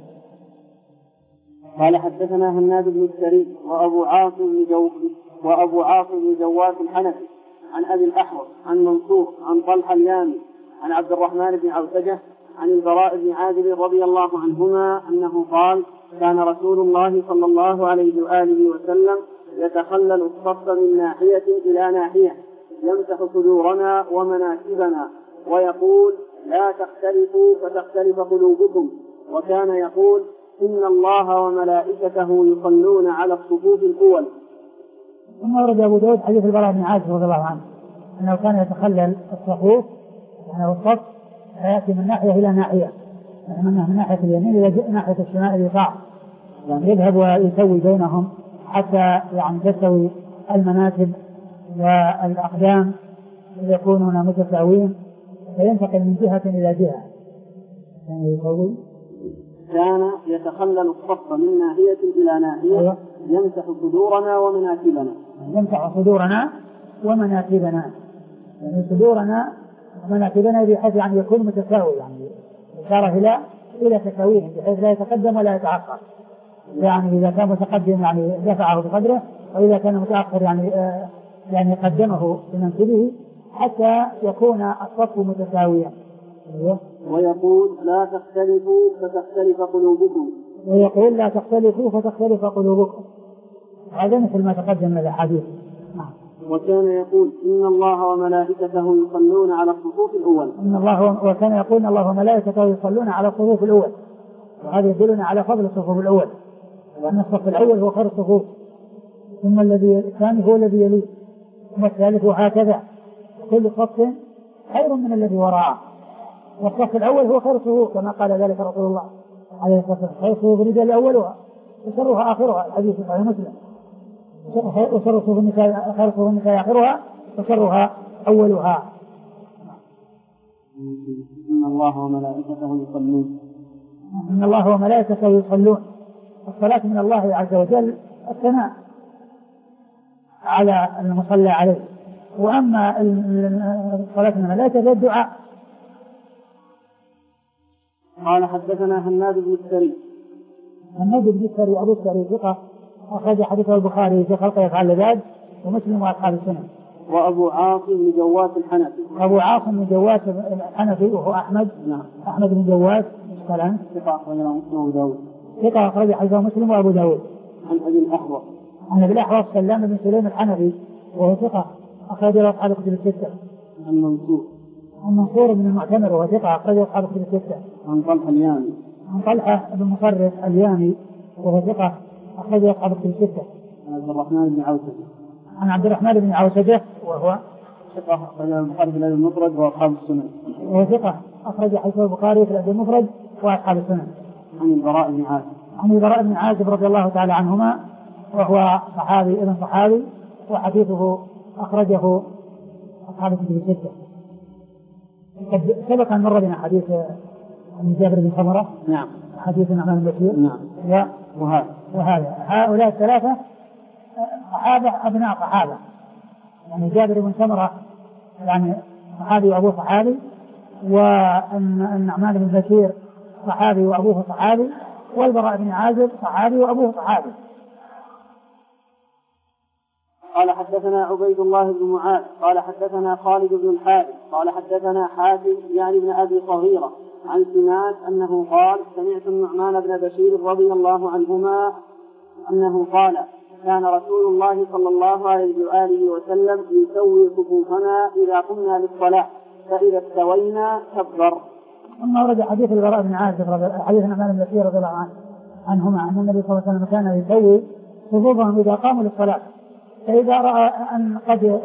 قال: حدثنا هناد بن السري وأبو عاصم بن جو وأبو عاصم بن جواس الحنفي عن أبي الأحوص عن منصور عن طلحة اليامي عن عبد الرحمن بن عوسجة عن البراء بن عازب رضي الله عنهما أنه قال: كان رسول الله صلى الله عليه وآله وسلم يتخلل الصف من ناحية إلى ناحية يمسح صدورنا ومناكبنا ويقول: لا تختلفوا فتختلف قلوبكم. وكان يقول: إن الله وملائكته يصلون على الصفوف الأول. ثم ورد أبو داود حديث البراء بن عازب رضي الله عنه أنه كان يتخلل الصفوف، يعني الصف فيأتي من ناحية إلى ناحية، من ناحية اليمين إلى ناحية الشمال اليسار، يعني يذهب ويسوي بينهم حتى يعني تستوي المناكب والأقدام يكونون متساويين، فينتقل من جهة إلى جهة. يعني يسوي كان يتخلل الصف من ناحية إلى ناحية يمسح صدورنا ومناكبنا. يمسح صدورنا ومناكبنا، يعني صدورنا ومناكبنا بحيث يعني يكون متساوي، يعني إشارة إلى إلى تساويه بحيث لا يتقدم ولا يتأخر. يعني إذا كان متقدم يعني دفعه بقدره، وإذا كان متأخر يعني آه يعني قدمه بمنكبه حتى يكون الصف متساويا. ويقول: لا تختلفوا فتختلف قلوبكم. ويقول: لا تختلفوا فتختلف قلوبكم. هذا مثل ما تقدم من الحديث. وكان يقول: إن الله وملائكته يصلون على الصفوف الأول. إن الله وكان يقول: إن الله وملائكته يصلون على الصفوف الأول. وهذا يدلنا على فضل الصفوف الأول، وأن الصف الأول هو خير الصفوف، ثم الذي الثاني هو الذي يليه، ثم الثالث، وهكذا كل صف خير من الذي وراءه. والصف الأول هو خير الصفوف كما قال ذلك رسول الله عليه الصلاة والسلام: خير الصفوف الرجال أولها وشرها آخرها، الحديث في صحيح مسلم. وشر صفوف النساء خير صفوف النساء آخرها وشرها أولها. إن الله وملائكته يصلون إن الله وملائكته يصلون. الصلاة من الله عز وجل الثناء على المصلى عليه، وأما الصلاة من الملائكة فالدعاء. قال حدثنا هناد بن السري. هناد بن السري أبو السري ثقة أخرج حديثه البخاري في خلق يفعل العباد ومسلم وأصحاب السنن. وأبو عاصم بن جواس الحنفي. أبو عاصم بن جواس الحنفي وهو أحمد. نعم. أحمد بن جواس مثلا ثقة أخرج مسلم وأبو داود. ثقة أخرج حديثه مسلم وأبو داود. عن أبي الأحوص. عن أبي الأحوص سلام بن سليم الحنفي وهو ثقة أخرج له أصحاب الكتب الستة. عن منصور. عن منصور بن المعتمر وهو ثقة أخرج له أصحاب الكتب الستة. عن طلحة اليامي. عن طلحة بن مصرف اليامي وهو ثقة أخرج له أصحاب الكتب الستة. عن عبد الرحمن بن عوسجة. عن عبد الرحمن بن عوسجة وهو ثقة أخرج البخاري في الأدب المفرد وأصحاب السنن. وهو ثقة أخرج حديث البخاري في الأدب المفرد وأصحاب السنن. عن البراء بن عازب. عن البراء بن عازب رضي الله تعالى عنهما وهو صحابي ابن صحابي وحديثه أخرجه أصحاب الكتب الستة. قد سبق أن مر بنا حديث عن جابر بن سمرة. نعم. حديث النعمان بن بشير. نعم. وهذا وهذا هؤلاء الثلاثة صحابة أبناء صحابة، يعني جابر بن سمرة يعني صحابي وأبوه صحابي، والنعمان بن بشير صحابي وأبوه صحابي، والبراء بن عازب صحابي وأبوه صحابي. قال حدثنا عبيد الله بن معاذ قال حدثنا خالد بن الحارث قال حدثنا حاتم يعني بن أبي صغيرة عن سماك أنه قال: سمعت النعمان بن بشير رضي الله عنهما أنه قال: كان رسول الله صلى الله عليه وآله وسلم يسوي صفوفنا إذا قمنا للصلاة، فإذا استوينا كبر. ثم ورد حديث البراء بن عازب حديث النعمان بن بشير رضي الله عنه عنهما أن النبي صلى الله عليه وسلم كان يسوي صفوفهم إذا قاموا للصلاة، فإذا رأى أن قد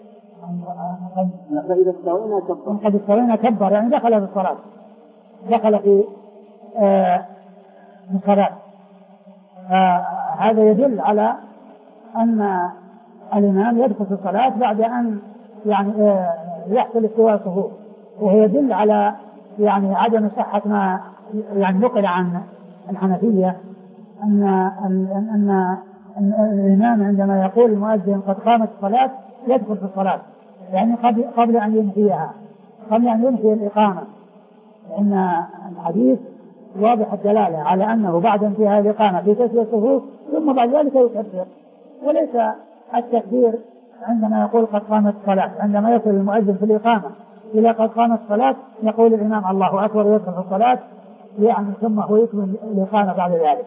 فإذا استوينا كبر قد استوينا كبر، يعني دخل في الصلاة، دخل في آه الصلاة. آه هذا يدل على أن الإمام يدخل في الصلاة بعد أن يعني آه يحصل استواء الصفوف، وهو يدل على يعني عدم صحة ما يعني نقل عن الحنفية أن أن أن الإمام عندما يقول المؤذن قد قامت الصلاة يدخل في الصلاة، يعني قبل قبل أن ينهيها، قبل أن ينهي الإقامة، لأن الحديث واضح الدلالة على أنه بعد انتهاء الإقامة في تسوية الصفوف ثم بعد ذلك يكبر، وليس التكبير عندما يقول قد قامت الصلاة. عندما يصل المؤذن في الإقامة إلى قد قامت الصلاة يقول الإمام الله أكبر ويدخل في الصلاة، يعني ثم هو يكمل الإقامة بعد ذلك.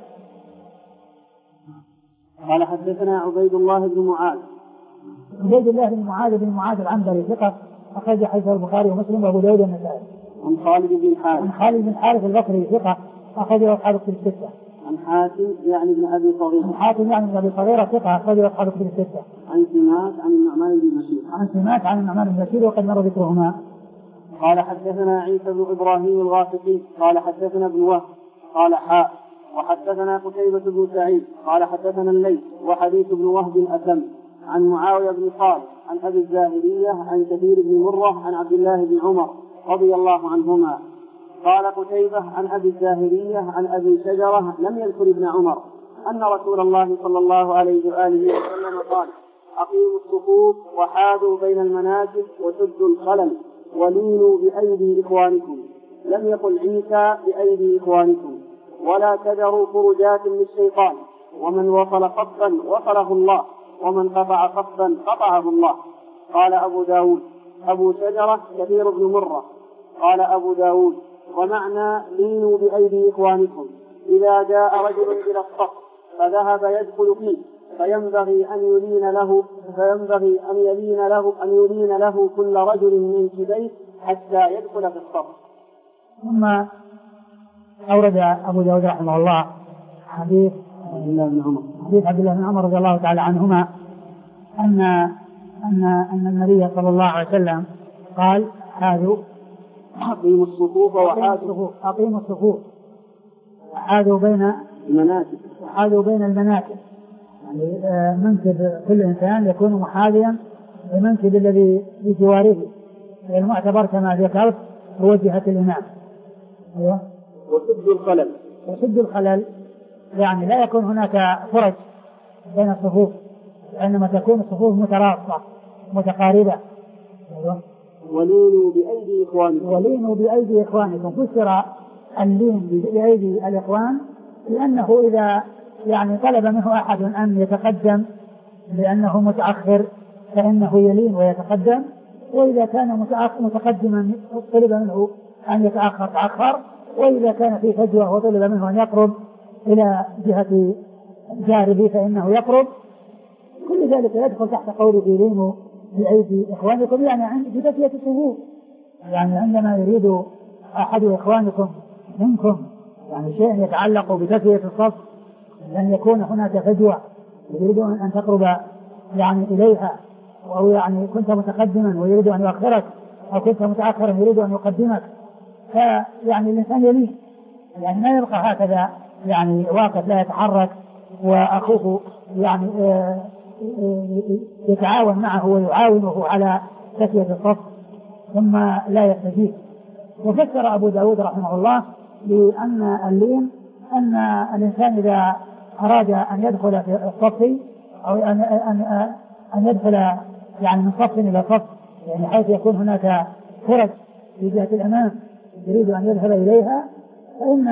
قال حدثنا عبيد الله بن معاذ. عبيد الله بن معاذ بن معاذ العنبري ثقة أخرج حديث البخاري ومسلم وأبو داود والنسائي. عن خالد بن الحارث. عن خالد بن الحارث البصري ثقة أخرج أصحاب الكتب الستة. عن حاتم يعني بن أبي صغيرة. عن حاتم يعني بن أبي صغيرة ثقة أخرج أصحاب الكتب الستة. عن سماك عن النعمان بن بشير. عن سماك عن النعمان بن بشير وقد مر ذكرهما. قال حدثنا عيسى بن إبراهيم الغافقي قال حدثنا ابن وهب قال حاء وحدثنا قتيبة بن سعيد قال حدثنا الليث وحديث ابن وهب أتم عن معاوية بن صالح عن أبي الزاهرية عن كثير بن مرة عن عبد الله بن عمر رضي الله عنهما. قال قتيبة عن أبي الزاهرية عن أبي شجرة لم يذكر ابن عمر أن رسول الله صلى الله عليه وآله وسلم قال: أقيموا الصفوف وحاذوا بين المناكب وسدوا الخلل ولينوا بأيدي إخوانكم. لم يقل عيسى بأيدي إخوانكم ولا تذروا فرجات للشيطان، ومن وصل صفا وصله الله ومن قطع صفا قطعه الله. قال أبو داود: أبو شجرة كثير بن مرة. قال أبو داود: ومعنى لينوا بأيدي إخوانكم إذا جاء رجل إلى الصف فذهب يدخل فيه فينبغي أن يلين له فينبغي أن يلين له أن يلين له كل رجل من كبيه حتى يدخل في الصف. ثم أورد أبو داود رحمه الله حديث عبد الله بن عمر حديث عبد الله بن عمر رضي الله تعالى عنهما أن أن أن النبي صلى الله عليه وسلم قال: حاذوا أقيموا الصفوف وحاذوا أقيموا الصفوف وحاذوا بين المناكب وحاذوا بين المناكب، يعني منكب كل إنسان يكون محاذيا لمنكب الذي بجواره، المعتبر كما ذكرت هو جهة الإمام. أيوة. وسد الخلل وسد الخلل يعني لا يكون هناك فرج بين الصفوف، وإنما تكون الصفوف متراصة متقاربة. أيوة. ولينوا بأيدي إخوانكم ولينوا بأيدي إخوانكم. فسر اللين بأيدي الإخوان لأنه إذا يعني طلب منه أحد أن يتقدم لأنه متأخر فإنه يلين ويتقدم، وإذا كان متقدما طلب منه أن يتأخر تأخر، وإذا كان في فجوة وطلب منه أن يقرب إلى جهة جاربه فإنه يقرب. كل ذلك يدخل تحت قوله لينوا بأيدي إخوانكم، يعني عند بتسوية الصفوف، يعني عندما يريد أحد إخوانكم منكم يعني شيء يتعلق بتسوية الصف لأن يكون هناك فجوة يريدون أن تقرب يعني إليها، أو يعني كنت متقدما ويريد أن يؤخرك، أو كنت متأخرا يريد أن يقدمك، فيعني الإنسان يليه، يعني ما يبقى هكذا يعني واقف لا يتحرك وأخوه يعني يتعاون معه ويعاونه على تسوية الصف ثم لا يستجيب. وفسر أبو داود رحمه الله بأن اللين أن الإنسان إذا أراد أن يدخل في الصف أو أن أن أن يدخل يعني من صف إلى صف، يعني حيث يكون هناك فرج في جهة الأمام يريد أن يذهب إليها، فإن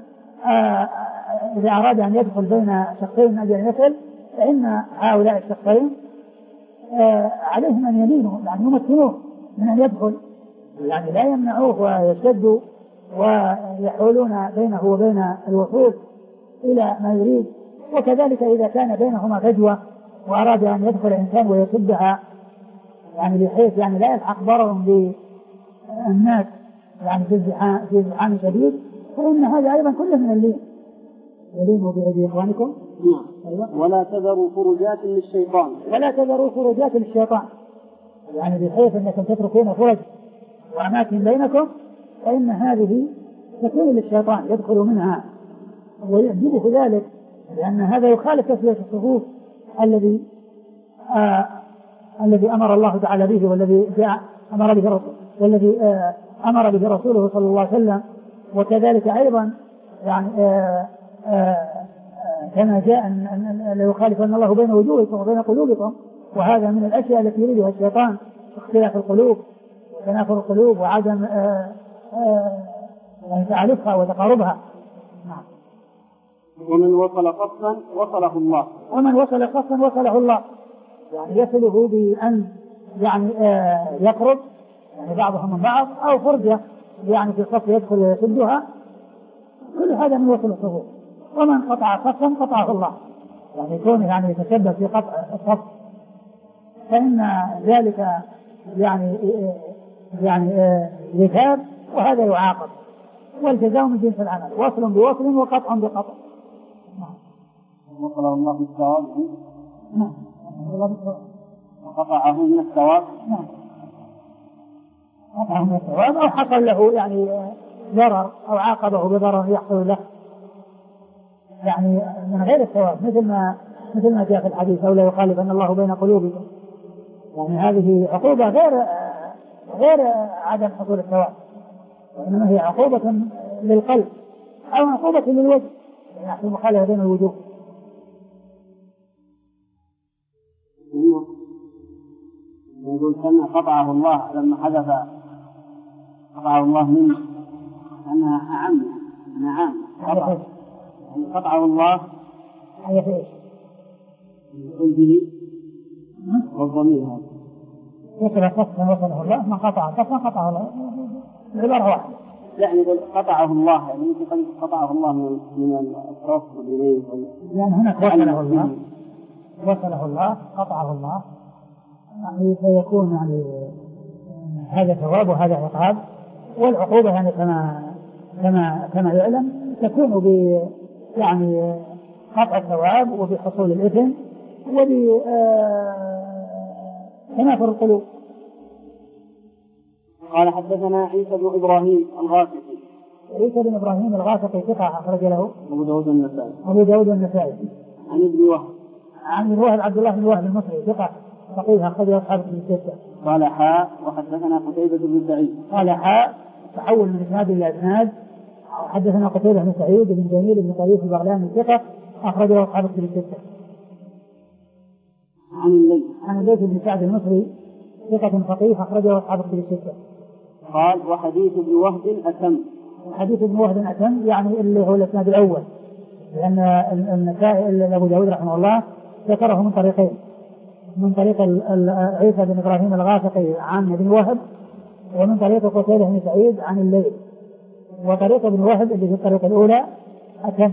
إذا أراد أن يدخل بين شقين من أجل أن يصل فإن هؤلاء الشقين عليهم أن يلينوا، يعني يمكنوه من أن يدخل، يعني لا يمنعوه ويشدوا ويحولون بينه وبين الوصول إلى ما يريد. وكذلك إذا كان بينهما فجوة وأراد أن يدخل إنسان ويسدها يعني بحيث يعني لا يلحق ضرر بالناس يعني في ازدحام في ازدحام شديد، فإن هذا أيضا كله من اللين. يلينوا بأيدي إخوانكم. أيوة. ولا تذروا فرجات للشيطان ولا تذروا فرجات للشيطان، يعني بحيث أنكم تتركون فرج وأماكن بينكم، فإن هذه تكون للشيطان يدخل منها ويعجبه ذلك، لأن هذا يخالف تسوية الصفوف الذي آه الذي أمر الله تعالى به والذي جاء أمر به رسول والذي آه أمر به رسوله صلى الله عليه وسلم. وكذلك أيضا يعني آه آه كما جاء أن يخالف أن الله بين وجوهكم وبين قلوبكم، وهذا من الأشياء التي يريدها الشيطان، اختلاف القلوب وتنافر القلوب وعدم آه آه يعني تعالفها وتقاربها. نعم. ومن وصل قصا وصله الله. ومن وصل قصا وصله الله، يعني يصله بأن يعني آه يقرب يعني بعضهم من بعض، أو فرجة يعني في الصف يدخل ويسدها، كل هذا من وصل الصفوف. ومن قطع قصا قطعه الله، يعني يكون يعني يتسبب في قطع الصف فإن ذلك يعني يعني يثاب وهذا يعاقب، والجزاء من جنس العمل، وصل بوصل وقطع بقطع. وصله الله بالثواب. نعم. وقطعه من الثواب. نعم. قطعه من الثواب، أو حصل له يعني ضرر أو عاقبه بضرر يحصل له يعني من غير الثواب، مثل ما مثل ما جاء في الحديث أو لا يخالف أن الله بين قلوبكم، يعني هذه عقوبة غير غير عدم حصول الثواب، وإنما هي عقوبة للقلب أو عقوبة للوجه، يعني في مخالفة بين الوجوه. يقول كان قطعه الله لما حدث قطعه الله منه أنها أعم نعم قطع يعني قطعه الله هي في إيش؟ قلبه والضمير هذا يقرأ قصة وصله الله، ما قطع قصة قطعه الله، العبارة واحدة. يعني يقول قطعه الله، يعني يمكن قطعه الله من من التوصل إليه، يعني هناك وصله الله وصله الله قطعه الله، يعني فيكون يعني هذا ثواب وهذا عقاب. والعقوبة يعني كما كما كما يعلم تكون ب يعني قطع الثواب وبحصول الإثم وبتنافر القلوب. قال حدثنا عيسى بن إبراهيم الغافقي. عيسى بن إبراهيم الغافقي ثقة أخرج له أبو داود النسائي. أبو داود النسائي. عن ابن وهب. عن ابن وهب عبد الله بن وهب المصري ثقة فقيه أخرج له أصحاب الكتب الستة. قال حاء وحدثنا قتيبة بن سعيد. قال حاء تحول من إسناد إلى إسناد. حدثنا قتيبة بن سعيد بن جميل بن طريف البغلاني ثقة أخرج له أصحاب الكتب الستة. عن الليث. عن الليث بن سعد المصري ثقة فقيه أخرج له أصحاب الكتب الستة. قال وحديث ابن وهب أتم. حديث ابن وهب أتم يعني اللي هو الإسناد الأول، لأن النسائي أبو داود رحمه الله ذكره من طريقين، من طريق عيسى بن إبراهيم الغافقي عن ابن وهب، ومن طريق قتيبة بن سعيد عن الليث. وطريق ابن وهب اللي في الطريقة الأولى أتم.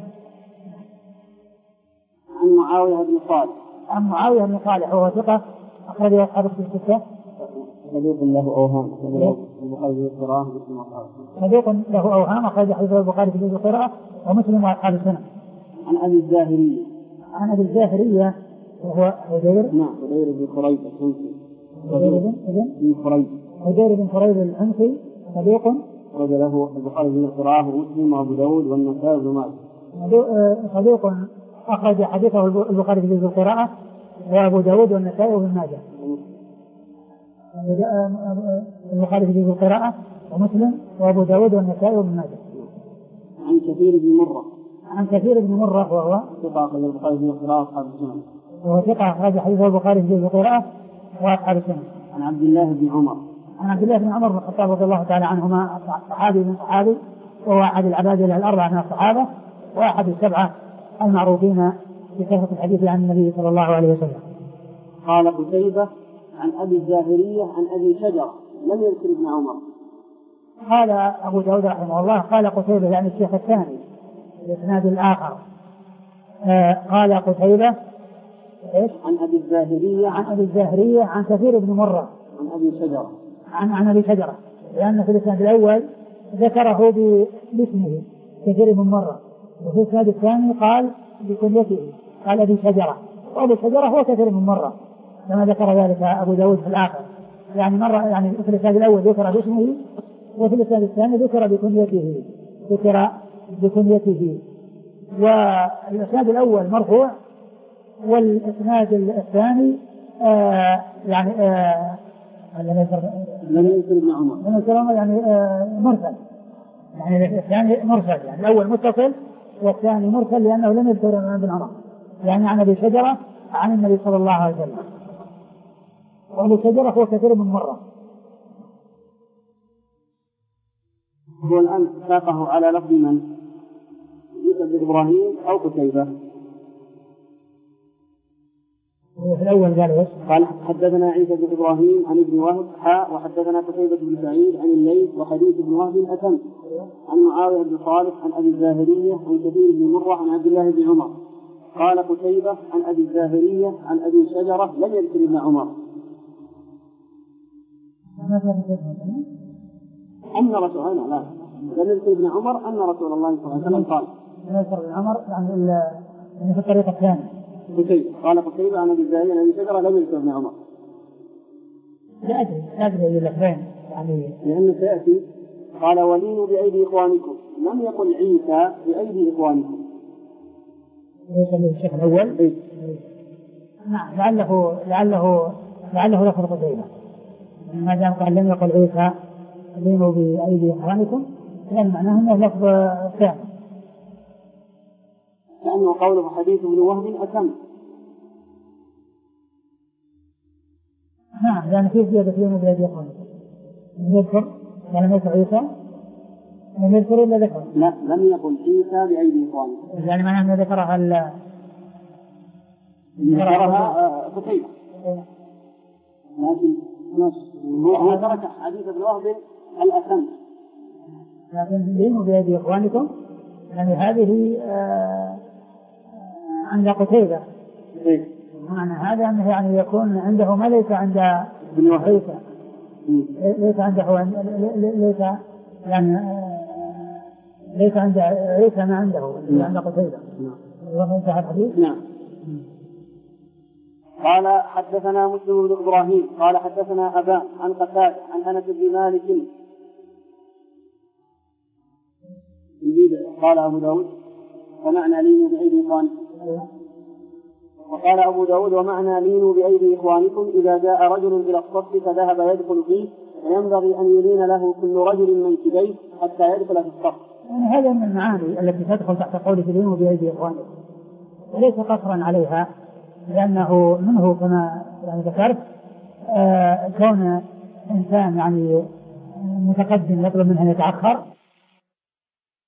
عن معاوية بن صالح. عن معاوية بن صالح وهو ثقة أخرج أصحاب الكتب الستة. صدوق له أوهام البخاري في القراءة ومسلم وأصحاب صدوق له أوهام أخرج حديث البخاري في القراءة ومسلم وأصحاب السنة. عن أبي الزاهرية. عن أبي الزاهرية وهو هدير. نعم هدير بن خريب الحنفي. هدير بن خريب. هدير بن خريب الحنفي صدوق أخرج له البخاري في القراءة ومسلم وأبو داود والنسائي وابن ماجه. صدوق أخرج حديثه البخاري في القراءة وأبو داود والنسائي وابن ماجه. البخاري في القراءة ومسلم وأبو داود والنسائي وابن ماجه. عن كثير بن مرة. عن كثير بن مرة وهو ثقة أخرج البخاري في القراءة وأصحاب السنن. وهو ثقة أخرج حديثه البخاري في القراءة وأصحاب السنن. عن عبد الله بن عمر. عن عبد الله بن عمر بن الخطاب رضي الله تعالى عنهما صحابي من صحابي، وهو أحد العباد الأربعة من الصحابة وأحد السبعة المعروفين بكثرة الحديث عن النبي صلى الله عليه وسلم. قال قتيبة عن أبي الزاهرية عن أبي شجرة لم يذكر ابن عمر. قال أبو داود رحمه الله قال قتيبة يعني الشيخ الثاني الإسناد الآخر. آه قال قتيبة إيش؟ عن أبي الزاهرية عن أبي الزاهرية عن كثير بن مرة عن أبي شجرة عن عن أبي شجرة، لأن في الإسناد الأول ذكره باسمه كثير بن مرة، وفي الإسناد الثاني قال بكنيته قال أبي شجرة، وأبي شجرة هو كثير بن مرة كما ذكر ذلك أبو داود في الآخر. يعني مرة يعني في الإسناد الأول ذكر باسمه، وفي الإسناد الثاني ذكر بكنيته ذكر بكنيته. والإسناد الأول مرفوع، والإسناد الثاني آه يعني آه لم يذكر ابن عمر لم يذكر يعني آه مرسل، يعني الثاني مرسل، يعني الأول متصل والثاني مرسل لأنه لم يذكر ابن عمر، يعني عن أبي شجرة عن النبي صلى الله عليه وسلم. وأبو شجرة هو كثير من مرة. هو الآن ساقه على لفظ من؟ يوسف بن إبراهيم أو قتيبة؟ في الأول قال إيش؟ قال حدثنا عيسى بن إبراهيم عن ابن وهب حاء وحدثنا قتيبة بن سعيد عن الليث وحديث ابن وهب أتم. عن معاوية بن صالح عن أبي الزاهرية عن كثير بن مرة عن عبد الله بن عمر. قال قتيبة عن أبي الزاهرية عن أبي شجرة لم يذكر ابن عمر. أن رسول الله لا لم يذكر ابن عمر أن رسول الله صلى الله عليه وسلم قال لم يذكر ابن عمر يعني في الطريقة الثانية. قتيبة قال قتيبة عن أبي الزاهرية عن أبي شجرة لم يذكر ابن عمر. لا أدري لا أدري اللفظين يعني لأنه سيأتي قال ولينوا بأيدي إخوانكم، لم يقل عيسى بأيدي إخوانكم. ليس الشيخ الأول. إيه؟ نعم لعله لعله لعله لفظ قتيبة، ما دام قال لم يقل عيسى لينوا بأيدي إخوانكم لأن معناه أنه لفظ ثاني، لأنه قوله حديث ابن وهب أتم. نعم لأن في زيادة لينوا بأيدي إخوانكم يذكر لم يذكر عيسى لم يذكر إلا ذكر. لا لم يقل عيسى بأيدي إخوانكم، يعني معناه أنه ذكرها ال ذكرها قتيبة، لكن هو ترك حديث ابن وهب الأتم. لكن لينوا بأيدي إخوانكم يعني هذه آه عند قتيبة. إيه؟ معنى هذا أنه يعني يكون عنده ما ليس عند عيسى، ليس عنده ليس يعني آه ليس عند عيسى ما عنده عند قتيبة. نعم. وانتهى الحديث. نعم. قال حدثنا مسلم بن إبراهيم قال حدثنا أبان عن قتادة عن أنس بن مالك قال أبو داود ومعنى لينوا بأيدي إخوانكم. وقال أبو داود ومعنى لينوا بأيدي إخوانكم إذا جاء رجل إلى الصف فذهب يدخل فيه فينبغي أن يلين له كل رجل منكبيه حتى يدخل في الصف. يعني هذا من المعاني التي تدخل تحت قوله لينوا بأيدي إخوانكم، وليس قصرا عليها، لأنه منه كما يعني ذكرت آه كون إنسان يعني متقدم يطلب منه أن يتأخر